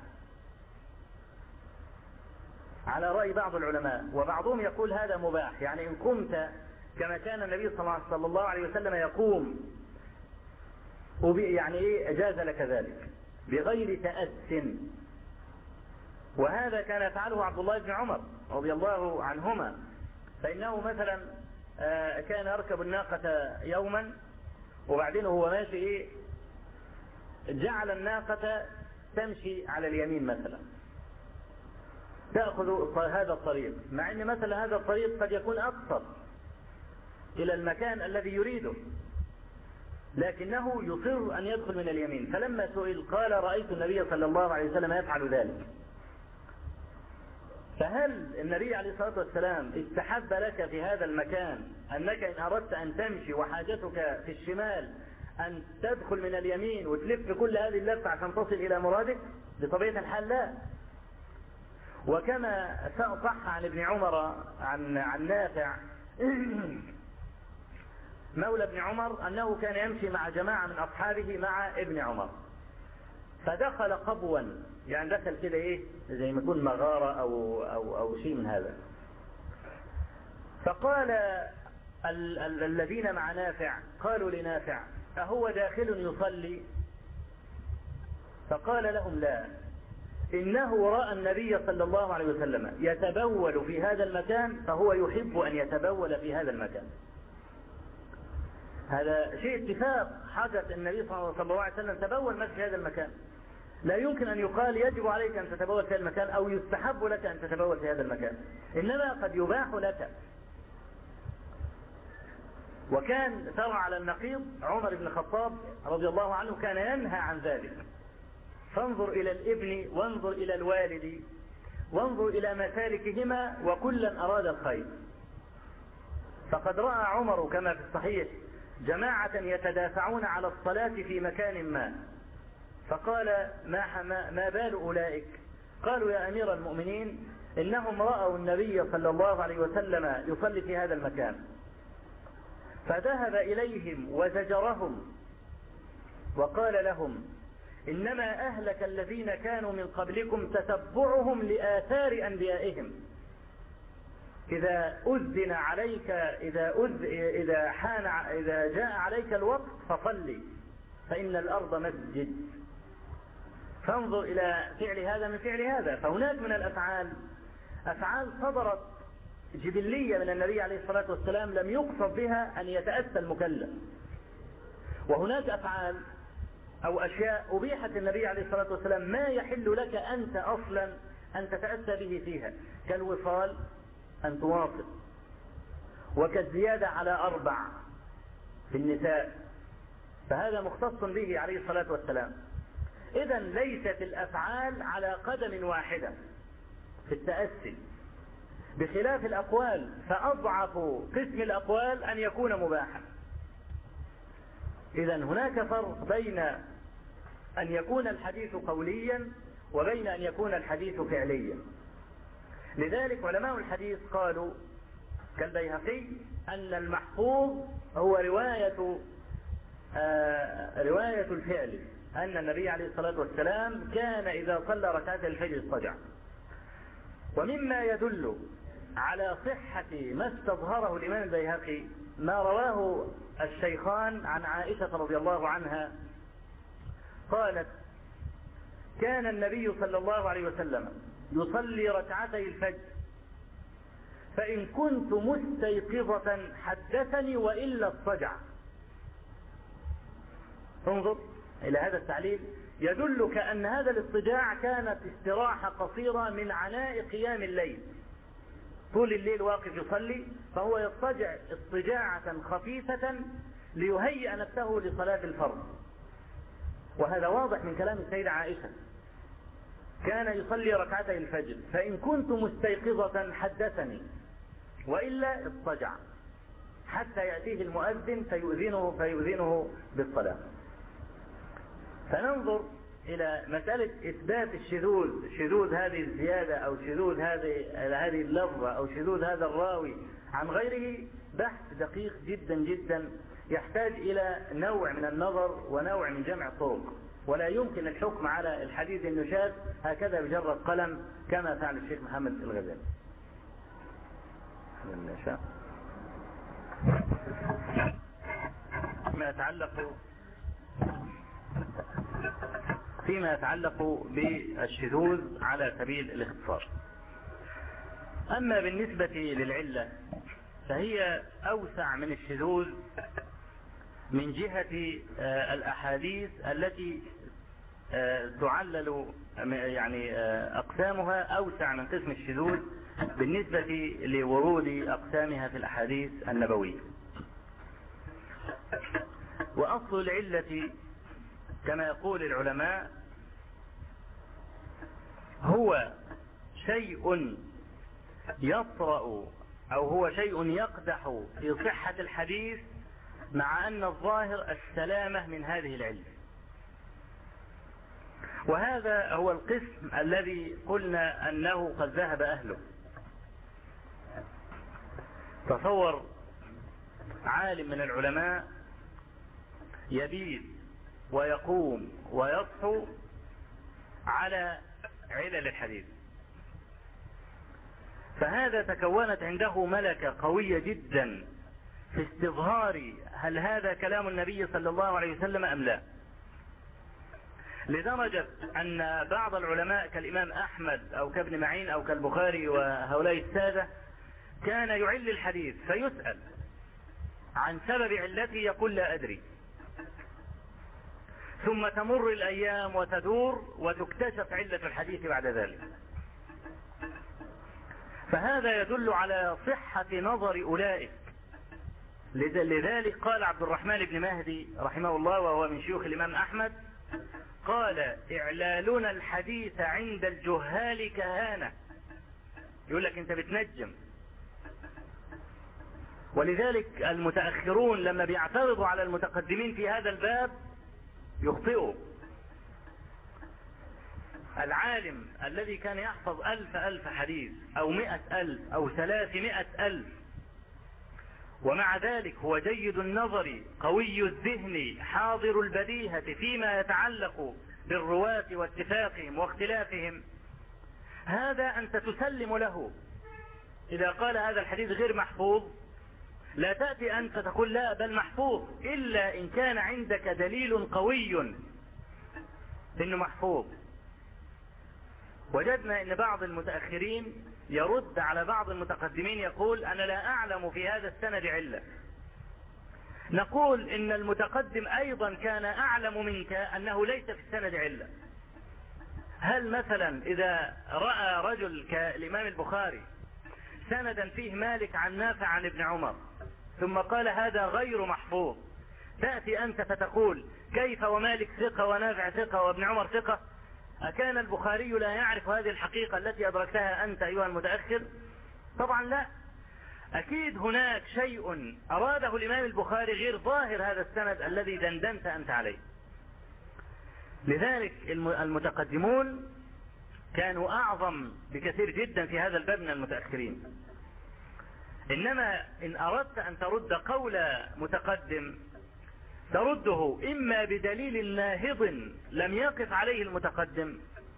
على رأي بعض العلماء. وبعضهم يقول هذا مباح، يعني إن قمت كما كان النبي صلى الله عليه وسلم يقوم يعني إيه أجاز لك ذلك بغير تأس. وهذا كان يفعله عبد الله بن عمر رضي الله عنهما، فإنه مثلا كان يركب الناقة يوما، وبعدين هو ماشي إيه جعل الناقة تمشي على اليمين مثلا، تأخذ هذا الطريق، مع أن مثلا هذا الطريق قد يكون أقصر إلى المكان الذي يريده، لكنه يصر أن يدخل من اليمين. فلما سئل قال: رأيت النبي صلى الله عليه وسلم يفعل ذلك. فهل النبي عليه الصلاة والسلام استحب لك في هذا المكان أنك إن أردت أن تمشي وحاجتك في الشمال أن تدخل من اليمين وتلف كل هذه اللفة عشان تصل إلى مرادك؟ بطبيعة الحال لا. وكما صح عن ابن عمر عن نافع مولى ابن عمر أنه كان يمشي مع جماعة من أصحابه مع ابن عمر، فدخل قبوا، يعني دخل كده إيه زي ما يكون مغارة أو شيء من هذا. فقال الذين مع نافع قالوا لنافع: أهو داخل يصلي؟ فقال لهم: لا، إنه رأى النبي صلى الله عليه وسلم يتبول في هذا المكان، فهو يحب أن يتبول في هذا المكان. هذا شيء اتفاق، حدث النبي صلى الله عليه وسلم تبول في هذا المكان. لا يمكن أن يقال يجب عليك أن تتبول في هذا المكان أو يستحب لك أن تتبول في هذا المكان، إنما قد يباح لك. وكان ترى على النقيض عمر بن الخطاب رضي الله عنه كان ينهى عن ذلك. فانظر إلى الابن وانظر إلى الوالد وانظر إلى مسالكهما، وكلا أراد الخير. فقد رأى عمر كما في الصحيح جماعة يتدافعون على الصلاة في مكان ما، فقال: ما بال أولئك؟ قالوا: يا أمير المؤمنين، إنهم رأوا النبي صلى الله عليه وسلم يصلي في هذا المكان. فذهب إليهم وزجرهم وقال لهم: إنما أهلك الذين كانوا من قبلكم تتبعهم لآثار أنبيائهم. إذا أذن عليك إذا جاء عليك الوقت فصلي، فإن الأرض مسجد. فانظر إلى فعل هذا من فعل هذا. فهناك من الأفعال أفعال صدرت جبلية من النبي عليه الصلاة والسلام لم يقصد بها أن يتأسى المكلف. وهناك أفعال أو أشياء أبيحت النبي عليه الصلاة والسلام ما يحل لك أنت أصلا أن تتأسى به فيها، كالوصال أن تواصل، وكالزيادة على 4 في النساء، فهذا مختص به عليه الصلاة والسلام. إذا ليست الأفعال على قدم واحدة في التأسي، بخلاف الأقوال، فأضعف قسم الأقوال أن يكون مباحا. إذا هناك فرق بين أن يكون الحديث قوليا وبين أن يكون الحديث فعليا. لذلك علماء الحديث قالوا كالبيهقي أن المحفوظ هو رواية الفعل، أن النبي عليه الصلاة والسلام كان إذا صلى ركعتي الفجر اضطجع. ومما يدل على صحة ما استظهره الإمام البيهقي ما رواه الشيخان عن عائشة رضي الله عنها قالت: كان النبي صلى الله عليه وسلم يصلي ركعتي الفجر، فإن كنت مستيقظة حدثني وإلا اضطجع. انظر إلى هذا التعليل، يدلك أن هذا الاضطجاع كانت استراحة قصيرة من عناء قيام الليل، طول الليل واقف يصلي، فهو يضطجع اضطجاعة خفيفة ليهيئ نفسه لصلاة الفرض. وهذا واضح من كلام السيدة عائشة: كان يصلي ركعتي الفجر، فإن كنت مستيقظة حدثني وإلا اضطجع حتى يأتيه المؤذن فيؤذنه بالصلاة. فننظر إلى مسألة إثبات الشذوذ، شذوذ هذه الزيادة أو شذوذ هذه اللفظة أو شذوذ هذا الراوي عن غيره، بحث دقيق جدا جدا يحتاج إلى نوع من النظر ونوع من جمع الطرق، ولا يمكن الحكم على الحديث النشاذ هكذا بجرد قلم كما فعل الشيخ محمد الغزالي. فيما يتعلق بالشذوذ على سبيل الاختصار. أما بالنسبة للعلة فهي أوسع من الشذوذ من جهة الأحاديث التي تعلل، يعني أقسامها أوسع من قسم الشذوذ بالنسبة لورود أقسامها في الأحاديث النبوية. وأصل العلة كما يقول العلماء هو شيء يطرأ أو هو شيء يقدح في صحة الحديث مع أن الظاهر السلامة من هذه العلة. وهذا هو القسم الذي قلنا أنه قد ذهب أهله. تصور عالم من العلماء يبيت ويقوم ويصحو على علل الحديث، فهذا تكونت عنده ملكة قوية جدا في استظهار هل هذا كلام النبي صلى الله عليه وسلم أم لا، لدرجة أن بعض العلماء كالإمام أحمد أو كابن معين أو كالبخاري وهؤلاء السادة كان يعل الحديث فيسأل عن سبب علته يقول لا أدري، ثم تمر الأيام وتدور وتكتشف علة الحديث بعد ذلك. فهذا يدل على صحة نظر أولئك. لذلك قال عبد الرحمن بن مهدي رحمه الله وهو من شيوخ الإمام أحمد، قال: إعلالنا الحديث عند الجهال كهانة. يقول لك أنت بتنجم. ولذلك المتأخرون لما بيعترضوا على المتقدمين في هذا الباب يخطئوا. العالم الذي كان يحفظ 1000 حديث أو 100,000 أو 300,000 ومع ذلك هو جيد النظر قوي الذهن حاضر البديهة فيما يتعلق بالرواة واتفاقهم واختلافهم، هذا أنت تسلم له. إذا قال هذا الحديث غير محفوظ لا تأتي أنت تقول لا بل محفوظ، إلا إن كان عندك دليل قوي إنه محفوظ. وجدنا ان بعض المتأخرين يرد على بعض المتقدمين يقول انا لا اعلم في هذا السند علة. نقول ان المتقدم ايضا كان اعلم منك انه ليس في السند علة. هل مثلا اذا رأى رجل كالامام البخاري سندا فيه مالك عن نافع عن ابن عمر ثم قال هذا غير محفوظ، تأتي انت فتقول كيف ومالك ثقة ونافع ثقة وابن عمر ثقة؟ أكان البخاري لا يعرف هذه الحقيقة التي أدركتها أنت أيها المتأخر؟ طبعا لا. أكيد هناك شيء أراده الإمام البخاري غير ظاهر هذا السند الذي دندنت أنت عليه. لذلك المتقدمون كانوا أعظم بكثير جدا في هذا الباب من المتأخرين. إنما إن أردت أن ترد قول متقدم ترده إما بدليل ناهض لم يقف عليه المتقدم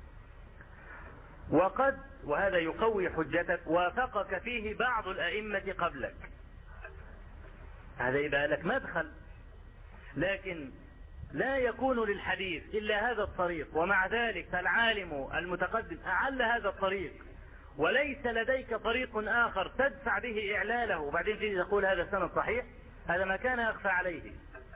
وهذا يقوي حجتك وافقك فيه بعض الأئمة قبلك، هذا يبقى لك مدخل. لكن لا يكون للحديث إلا هذا الطريق، ومع ذلك فالعالم المتقدم أعل هذا الطريق وليس لديك طريق آخر تدفع به إعلاله وبعدين تيجي تقول هذا سند صحيح، هذا ما كان يخفى عليه.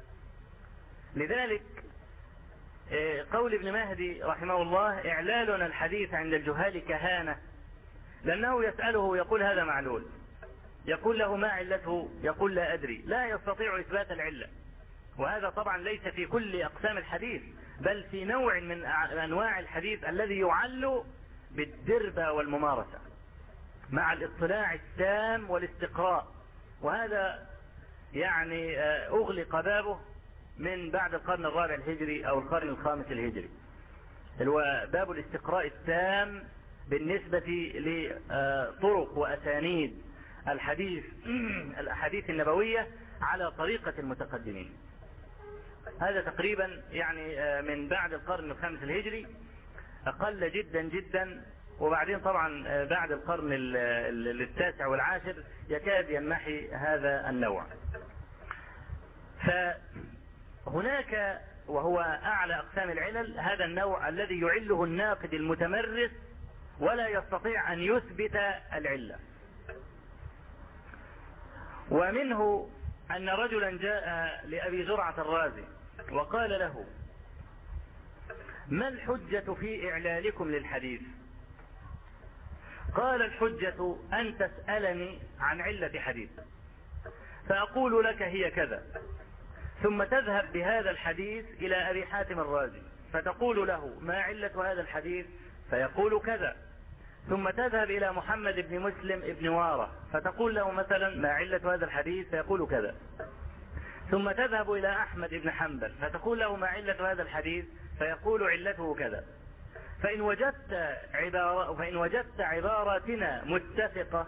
لذلك قول ابن مهدي رحمه الله إعلالنا الحديث عند الجهال كهانة، لأنه يسأله يقول هذا معلول، يقول له ما علته؟ يقول لا أدري، لا يستطيع إثبات العلة. وهذا طبعا ليس في كل أقسام الحديث، بل في نوع من أنواع الحديث الذي يعل بالدربة والممارسة مع الاطلاع التام والاستقراء، وهذا يعني أغلق بابه من بعد القرن الرابع الهجري أو القرن الخامس الهجري، هو باب الاستقراء التام بالنسبة لطرق وأسانيد الأحاديث النبوية على طريقة المتقدمين. هذا تقريبا يعني من بعد القرن الخامس الهجري أقل جدا جدا، وبعدين طبعا بعد القرن التاسع والعاشر يكاد ينمحي هذا النوع. فهناك وهو أعلى أقسام العلل هذا النوع الذي يعله الناقد المتمرس ولا يستطيع أن يثبت العلة. ومنه أن رجلا جاء لأبي زرعة الرازي وقال له ما الحجة في إعلالكم للحديث؟ قال الحجة أن تسألني عن علة حديث فأقول لك هي كذا، ثم تذهب بهذا الحديث إلى أبي حاتم الرازي فتقول له ما علة هذا الحديث؟ فيقول كذا، ثم تذهب إلى محمد بن مسلم بن وارة فتقول له مثلا ما علة هذا الحديث؟ فيقول كذا، ثم تذهب إلى أحمد بن حنبل فتقول له ما علة هذا الحديث؟ فيقول علته كذا. فإن وجدت عباراتنا متفقة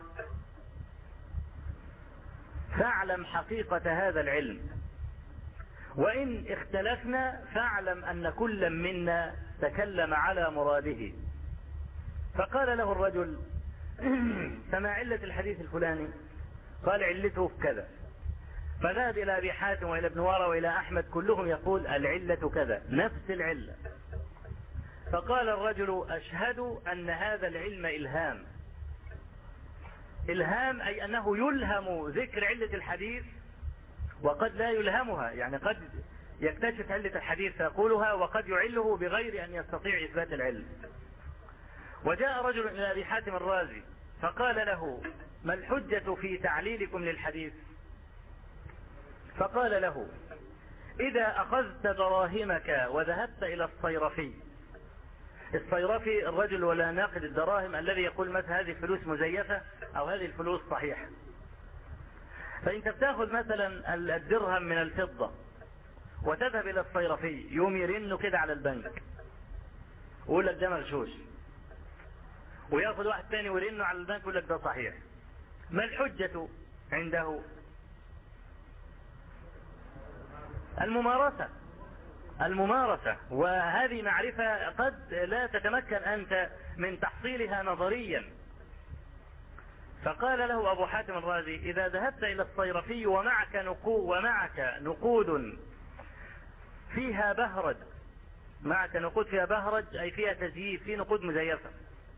فاعلم حقيقة هذا العلم، وإن اختلفنا فاعلم أن كل منا تكلم على مراده. فقال له الرجل فما علة الحديث الفلاني؟ قال علته كذا. فذهب إلى أبي حاتم وإلى ابن وارة وإلى أحمد كلهم يقول العلة كذا، نفس العلة. فقال الرجل أشهد أن هذا العلم إلهام. إلهام أي أنه يلهم ذكر علة الحديث وقد لا يلهمها، يعني قد يكتشف علة الحديث فيقولها وقد يعله بغير أن يستطيع إثبات العلم. وجاء رجل إلى أبي حاتم الرازي فقال له ما الحجة في تعليلكم للحديث؟ فقال له إذا أخذت دراهمك وذهبت إلى الصيرفي، الصيرفي الرجل ولا ناقد الدراهم الذي يقول مثلا هذه الفلوس مزيفة أو هذه الفلوس صحيحة، فإنت بتاخذ مثلا الدرهم من الفضة وتذهب إلى الصيرفي يوم يرنه كده على البنك ويقول لك ده مغشوش، وياخذ واحد ثاني ويرنه على البنك ويقول لك ده صحيح. ما الحجة عنده؟ الممارسة، وهذه معرفة قد لا تتمكن أنت من تحصيلها نظريا. فقال له أبو حاتم الرازي إذا ذهبت إلى الصيرفي ومعك نقود فيها بهرج، معك نقود فيها بهرج أي فيها تزييف، في نقود مزيفة،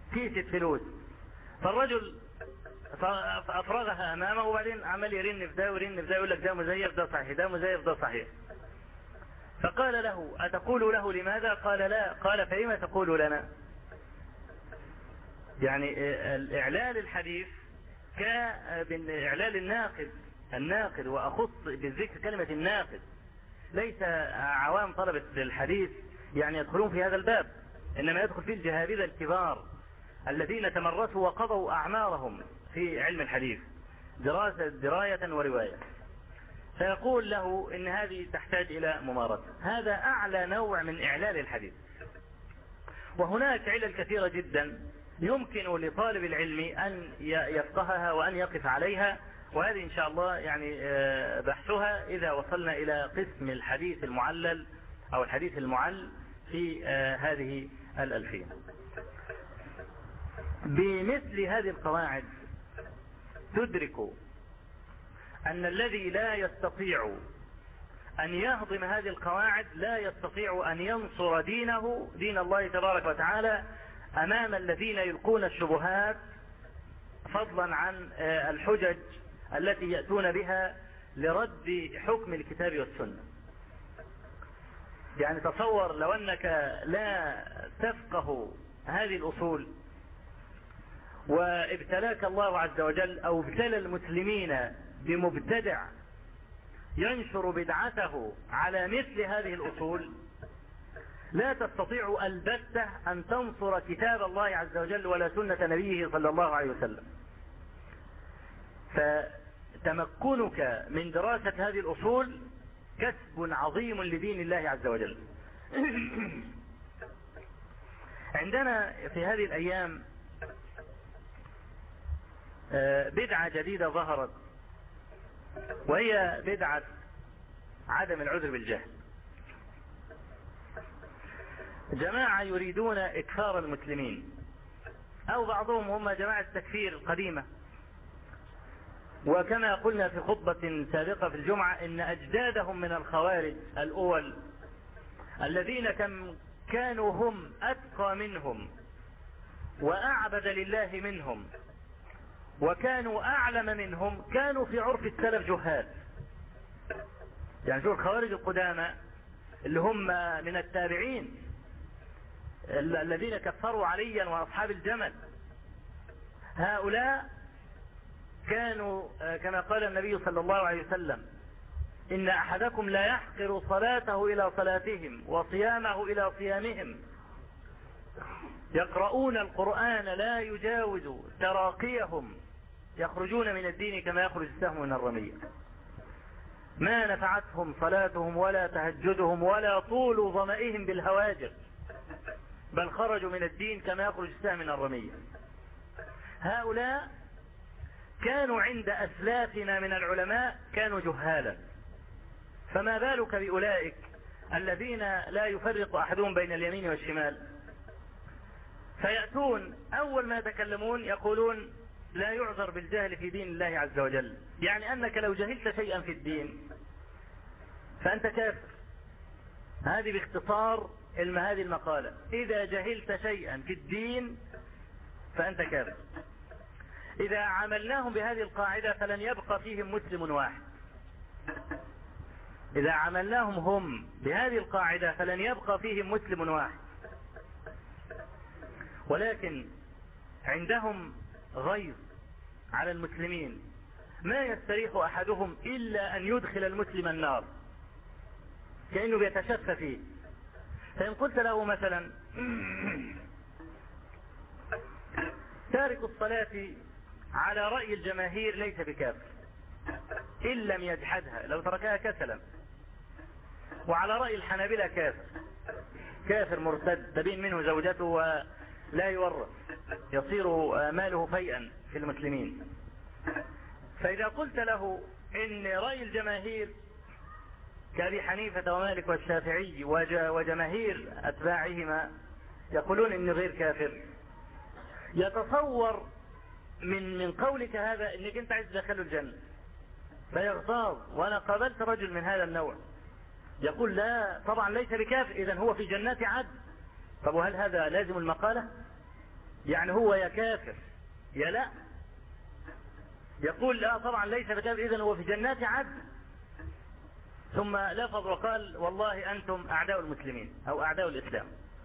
كيسة فلوس، فالرجل أفرغها أمامه وبعدين عمل يرن في ده ويرن في ده، يقول لك ده مزيف ده صحيح، ده مزيف ده صحيح. فقال له أتقول له لماذا؟ قال لا. قال فلما تقول لنا؟ يعني الإعلال الحديث كإعلال الناقد، وأخص بالذكر كلمة الناقد. ليس عوام طلبة الحديث يعني يدخلون في هذا الباب، إنما يدخل فيه الجهابذة الكبار الذين تمرسوا وقضوا أعمارهم في علم الحديث دراية ورواية. فيقول له إن هذه تحتاج إلى ممارسة. هذا أعلى نوع من إعلال الحديث. وهناك علل كثيرة جدا يمكن لطالب العلم أن يفقهها وأن يقف عليها، وهذه إن شاء الله يعني بحثها إذا وصلنا إلى قسم الحديث المعلل أو الحديث المعل في هذه الألفية. بمثل هذه القواعد تدرك أن الذي لا يستطيع أن يهضم هذه القواعد لا يستطيع أن ينصر دينه، دين الله تبارك وتعالى، أمام الذين يلقون الشبهات، فضلا عن الحجج التي يأتون بها لرد حكم الكتاب والسنة. يعني تصور لو أنك لا تفقه هذه الأصول وابتلاك الله عز وجل أو ابتلى المسلمين بمبتدع ينشر بدعته على مثل هذه الأصول، لا تستطيع البتة أن تنصر كتاب الله عز وجل ولا سنة نبيه صلى الله عليه وسلم. فتمكنك من دراسة هذه الأصول كسب عظيم لدين الله عز وجل. عندنا في هذه الأيام بدعة جديدة ظهرت، وهي بدعة عدم العذر بالجهل. جماعة يريدون إكثار المسلمين، أو بعضهم هم جماعة التكفير القديمة. وكما قلنا في خطبة سابقة في الجمعة إن أجدادهم من الخوارج الأول الذين كانوا هم أتقى منهم وأعبد لله منهم وكانوا أعلم منهم، كانوا في عرف السلف جهال. يعني شوف الخوارج القدامى اللي هم من التابعين الذين كفروا عليا وأصحاب الجمل، هؤلاء كانوا كما قال النبي صلى الله عليه وسلم إن أحدكم لا يحقر صلاته إلى صلاتهم وصيامه إلى صيامهم، يقرؤون القرآن لا يجاوز تراقيهم، يخرجون من الدين كما يخرج السهم من الرمية. ما نفعتهم صلاتهم ولا تهجدهم ولا طول ظمئهم بالهواجر، بل خرجوا من الدين كما يخرج السهم من الرمية. هؤلاء كانوا عند أسلافنا من العلماء كانوا جهالا، فما بالك بأولئك الذين لا يفرق أحدهم بين اليمين والشمال. فيأتون أول ما يتكلمون يقولون لا يعذر بالجهل في دين الله عز وجل، يعني أنك لو جهلت شيئا في الدين فأنت كافر. هذه باختصار هذه المقالة، إذا جهلت شيئا في الدين فأنت كافر. إذا عملناهم بهذه القاعدة فلن يبقى فيهم مسلم واحد. إذا عملناهم هم بهذه القاعدة فلن يبقى فيهم مسلم واحد. ولكن عندهم غيظ على المسلمين، ما يستريح أحدهم إلا أن يدخل المسلم النار، كأنه بيتشفى فيه. فإن قلت له مثلا تارك الصلاة على رأي الجماهير ليس بكافر إن لم يجحدها، لو تركها كسلا، وعلى رأي الحنابلة كافر مرتد تبين منه زوجته ولا يورث، يصير ماله فيئا في المسلمين. فإذا قلت له إن رأي الجماهير كأبي حنيفة ومالك والشافعي وجماهير أتباعهما يقولون إنه غير كافر، يتصور من قولك هذا إنك أنت عايز تدخله الجنة، فيغتاظ. وأنا قابلت رجل من هذا النوع يقول لا طبعا ليس بكافر، إذن هو في جنات عدن. طب وهل هذا لازم المقالة؟ يعني هو يا كافر يا لا. يقول لا طبعا ليس بكافر، إذن هو في جنات عدن. ثم لفظ وقال والله أنتم أعداء المسلمين أو أعداء الإسلام.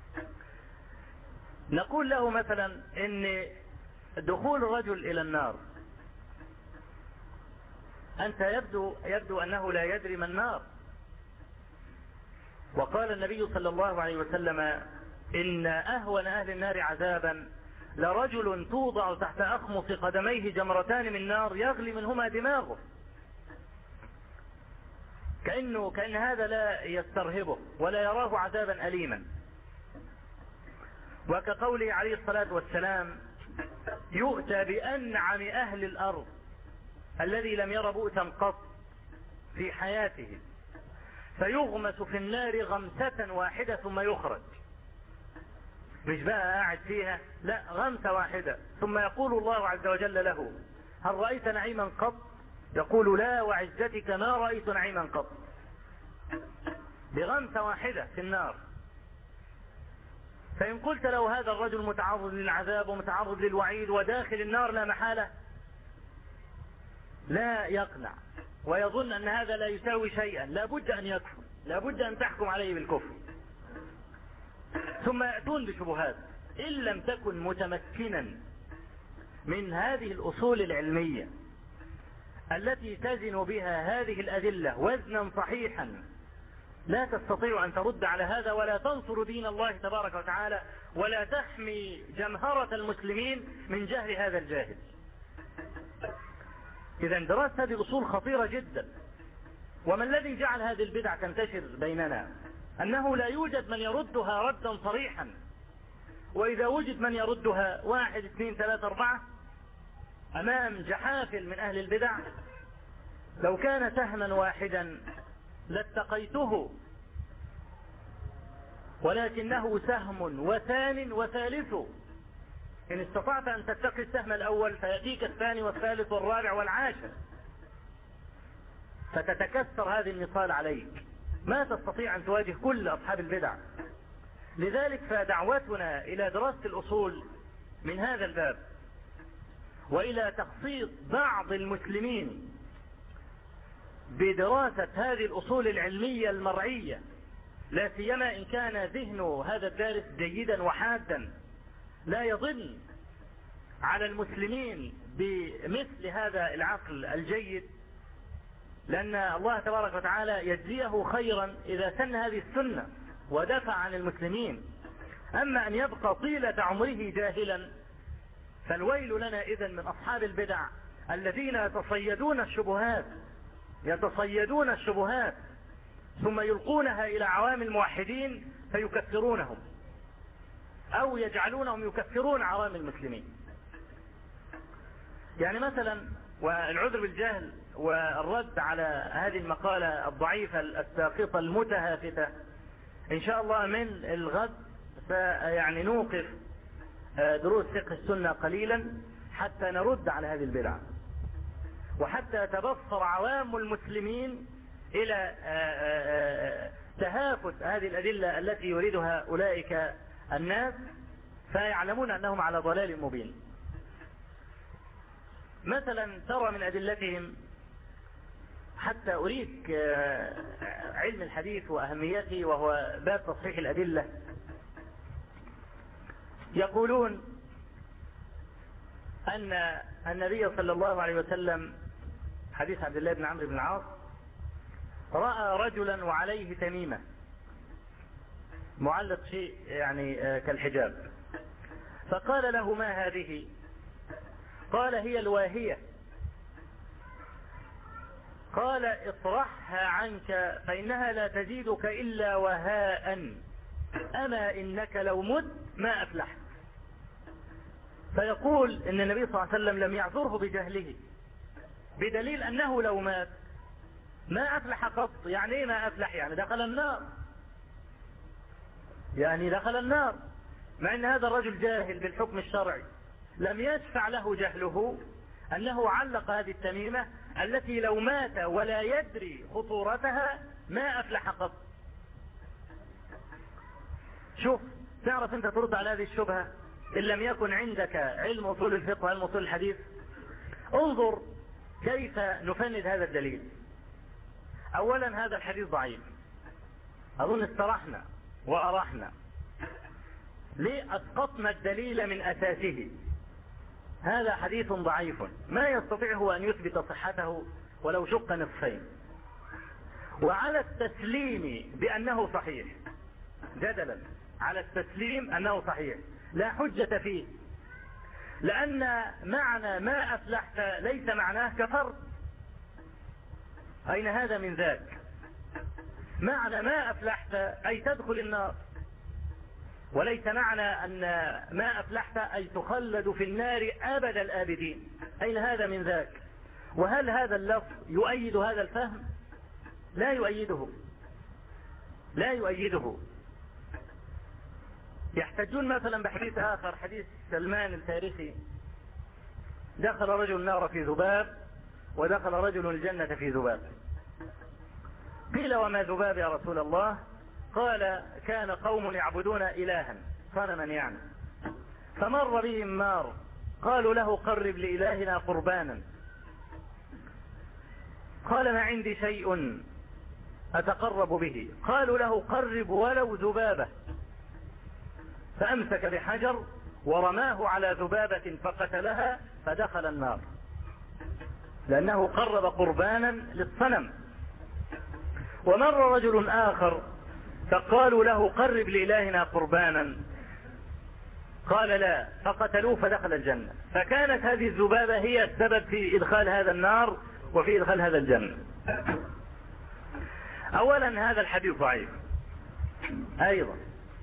نقول له مثلا إن دخول الرجل إلى النار، أنت يبدو أنه لا يدري ما النار. وقال النبي صلى الله عليه وسلم إن أهون أهل النار عذابا لرجل توضع تحت أخمص قدميه جمرتان من نار يغلي منهما دماغه. كأن هذا لا يسترهبه ولا يراه عذابا أليما. وكقوله عليه الصلاة والسلام يؤتى بأنعم أهل الأرض الذي لم ير بؤسا قط في حياته فيغمس في النار غمسة واحدة ثم يخرج. مش بقى قاعد فيها، لا، غمسة واحدة ثم يقول الله عز وجل له هل رأيت نعيما قط؟ يقول لا وعزتك ما رأيت نعيما قط. بغمسة واحدة في النار. فإن قلت له هذا الرجل متعرض للعذاب ومتعرض للوعيد وداخل النار لا محالة، لا يقنع ويظن أن هذا لا يساوي شيئا، لا بد أن يكفر، لا بد أن تحكم عليه بالكفر. ثم يأتون بشبهات إن لم تكن متمكنا من هذه الأصول العلمية التي تزن بها هذه الأدلة وزنا صحيحا، لا تستطيع أن ترد على هذا ولا تنصر دين الله تبارك وتعالى ولا تحمي جمهرة المسلمين من جهل هذا الجاهل. إذا دراسة هذه الأصول خطيرة جدا. وما الذي جعل هذه البدع تنتشر بيننا؟ أنه لا يوجد من يردها ردا صريحا، وإذا وجد من يردها 1 2 3 4 أمام جحافل من أهل البدع، لو كان سهما واحدا لاتقيته، ولكنه سهم وثان وثالث. إن استطعت أن تتقي السهم الأول فيأتيك الثاني والثالث والرابع والعاشر، فتتكسر هذه النصال عليك، ما تستطيع أن تواجه كل أصحاب البدع. لذلك فدعوتنا إلى دراسة الأصول من هذا الباب، وإلى تخصيص بعض المسلمين بدراسة هذه الأصول العلمية المرعية، لا سيما إن كان ذهن هذا الدارس جيدا وحادا، لا يظن على المسلمين بمثل هذا العقل الجيد، لأن الله تبارك وتعالى يجزيه خيرا إذا سن هذه السنة ودفع عن المسلمين. أما أن يبقى طيلة عمره جاهلا فالويل لنا إذن من أصحاب البدع الذين يتصيدون الشبهات ثم يلقونها إلى عوام الموحدين فيكفرونهم أو يجعلونهم يكفرون عوام المسلمين. يعني مثلا، والعذر بالجهل والرد على هذه المقالة الضعيفة الساقطة المتهافتة، إن شاء الله من الغد يعني نوقف دروس فقه السنة قليلا حتى نرد على هذه البدع، وحتى تبصر عوام المسلمين إلى تهافت هذه الأدلة التي يريدها أولئك الناس، فيعلمون أنهم على ضلال مبين. مثلا ترى من أدلتهم، حتى أريك علم الحديث وأهميته وهو باب تصحيح الأدلة، يقولون أن النبي صلى الله عليه وسلم، حديث عبد الله بن عمرو بن العاص، رأى رجلا وعليه تميمة معلق شيء يعني كالحجاب، فقال له ما هذه؟ قال هي الواهية. قال اطرحها عنك فإنها لا تزيدك إلا وهاء، أما إنك لو مت ما أفلحت. فيقول إن النبي صلى الله عليه وسلم لم يعذره بجهله، بدليل أنه لو مات ما أفلح قط. يعني إيه ما أفلح؟ يعني دخل النار، مع أن هذا الرجل جاهل بالحكم الشرعي، لم يدفع له جهله أنه علق هذه التميمة التي لو مات ولا يدري خطورتها ما أفلح قط. شوف، تعرف أنت ترد على هذه الشبهة إن لم يكن عندك علم أصول الفقه وعلم أصول الحديث. انظر كيف نفند هذا الدليل. أولا هذا الحديث ضعيف، أظن استرحنا وأرحنا. ليه أسقطنا الدليل من أساسه؟ هذا حديث ضعيف ما يستطيع هو أن يثبت صحته ولو شق نصفين. وعلى التسليم بأنه صحيح، جدلا على التسليم أنه صحيح، لا حجة فيه، لأن معنى ما أفلحت ليس معناه كفرت. أين هذا من ذاك؟ معنى ما أفلحت أي تدخل النار، وليس معنى أن ما أفلحت أي تخلد في النار أبد الآبدين. أين هذا من ذاك؟ وهل هذا اللفظ يؤيد هذا الفهم؟ لا يؤيده، لا يؤيده. يحتجون مثلا بحديث آخر، حديث سلمان الفارسي: دخل رجل النار في ذباب ودخل رجل الجنة في ذباب. قيل وما ذباب يا رسول الله؟ قال كان قوم يعبدون إلها صنما يعني، فمر بهم مار، قالوا له قرب لإلهنا قربانا، قال ما عندي شيء أتقرب به. قالوا له قرب ولو ذبابة، فأمسك بحجر ورماه على ذبابة فقتلها فدخل النار، لأنه قرب قربانا للصنم. ومر رجل آخر فقالوا له قرب لإلهنا قربانا، قال لا، فقتلوه فدخل الجنة. فكانت هذه الذبابة هي السبب في إدخال هذا النار وفي إدخال هذا الجنة. أولا هذا الحديث ضعيف، أيضا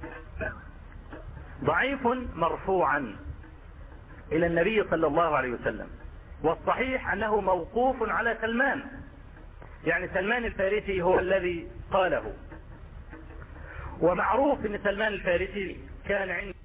ضعيف مرفوعا إلى النبي صلى الله عليه وسلم، والصحيح أنه موقوف على سلمان، يعني سلمان الفارسي هو الذي قاله. ومعروف أن سلمان الفارسي كان عنده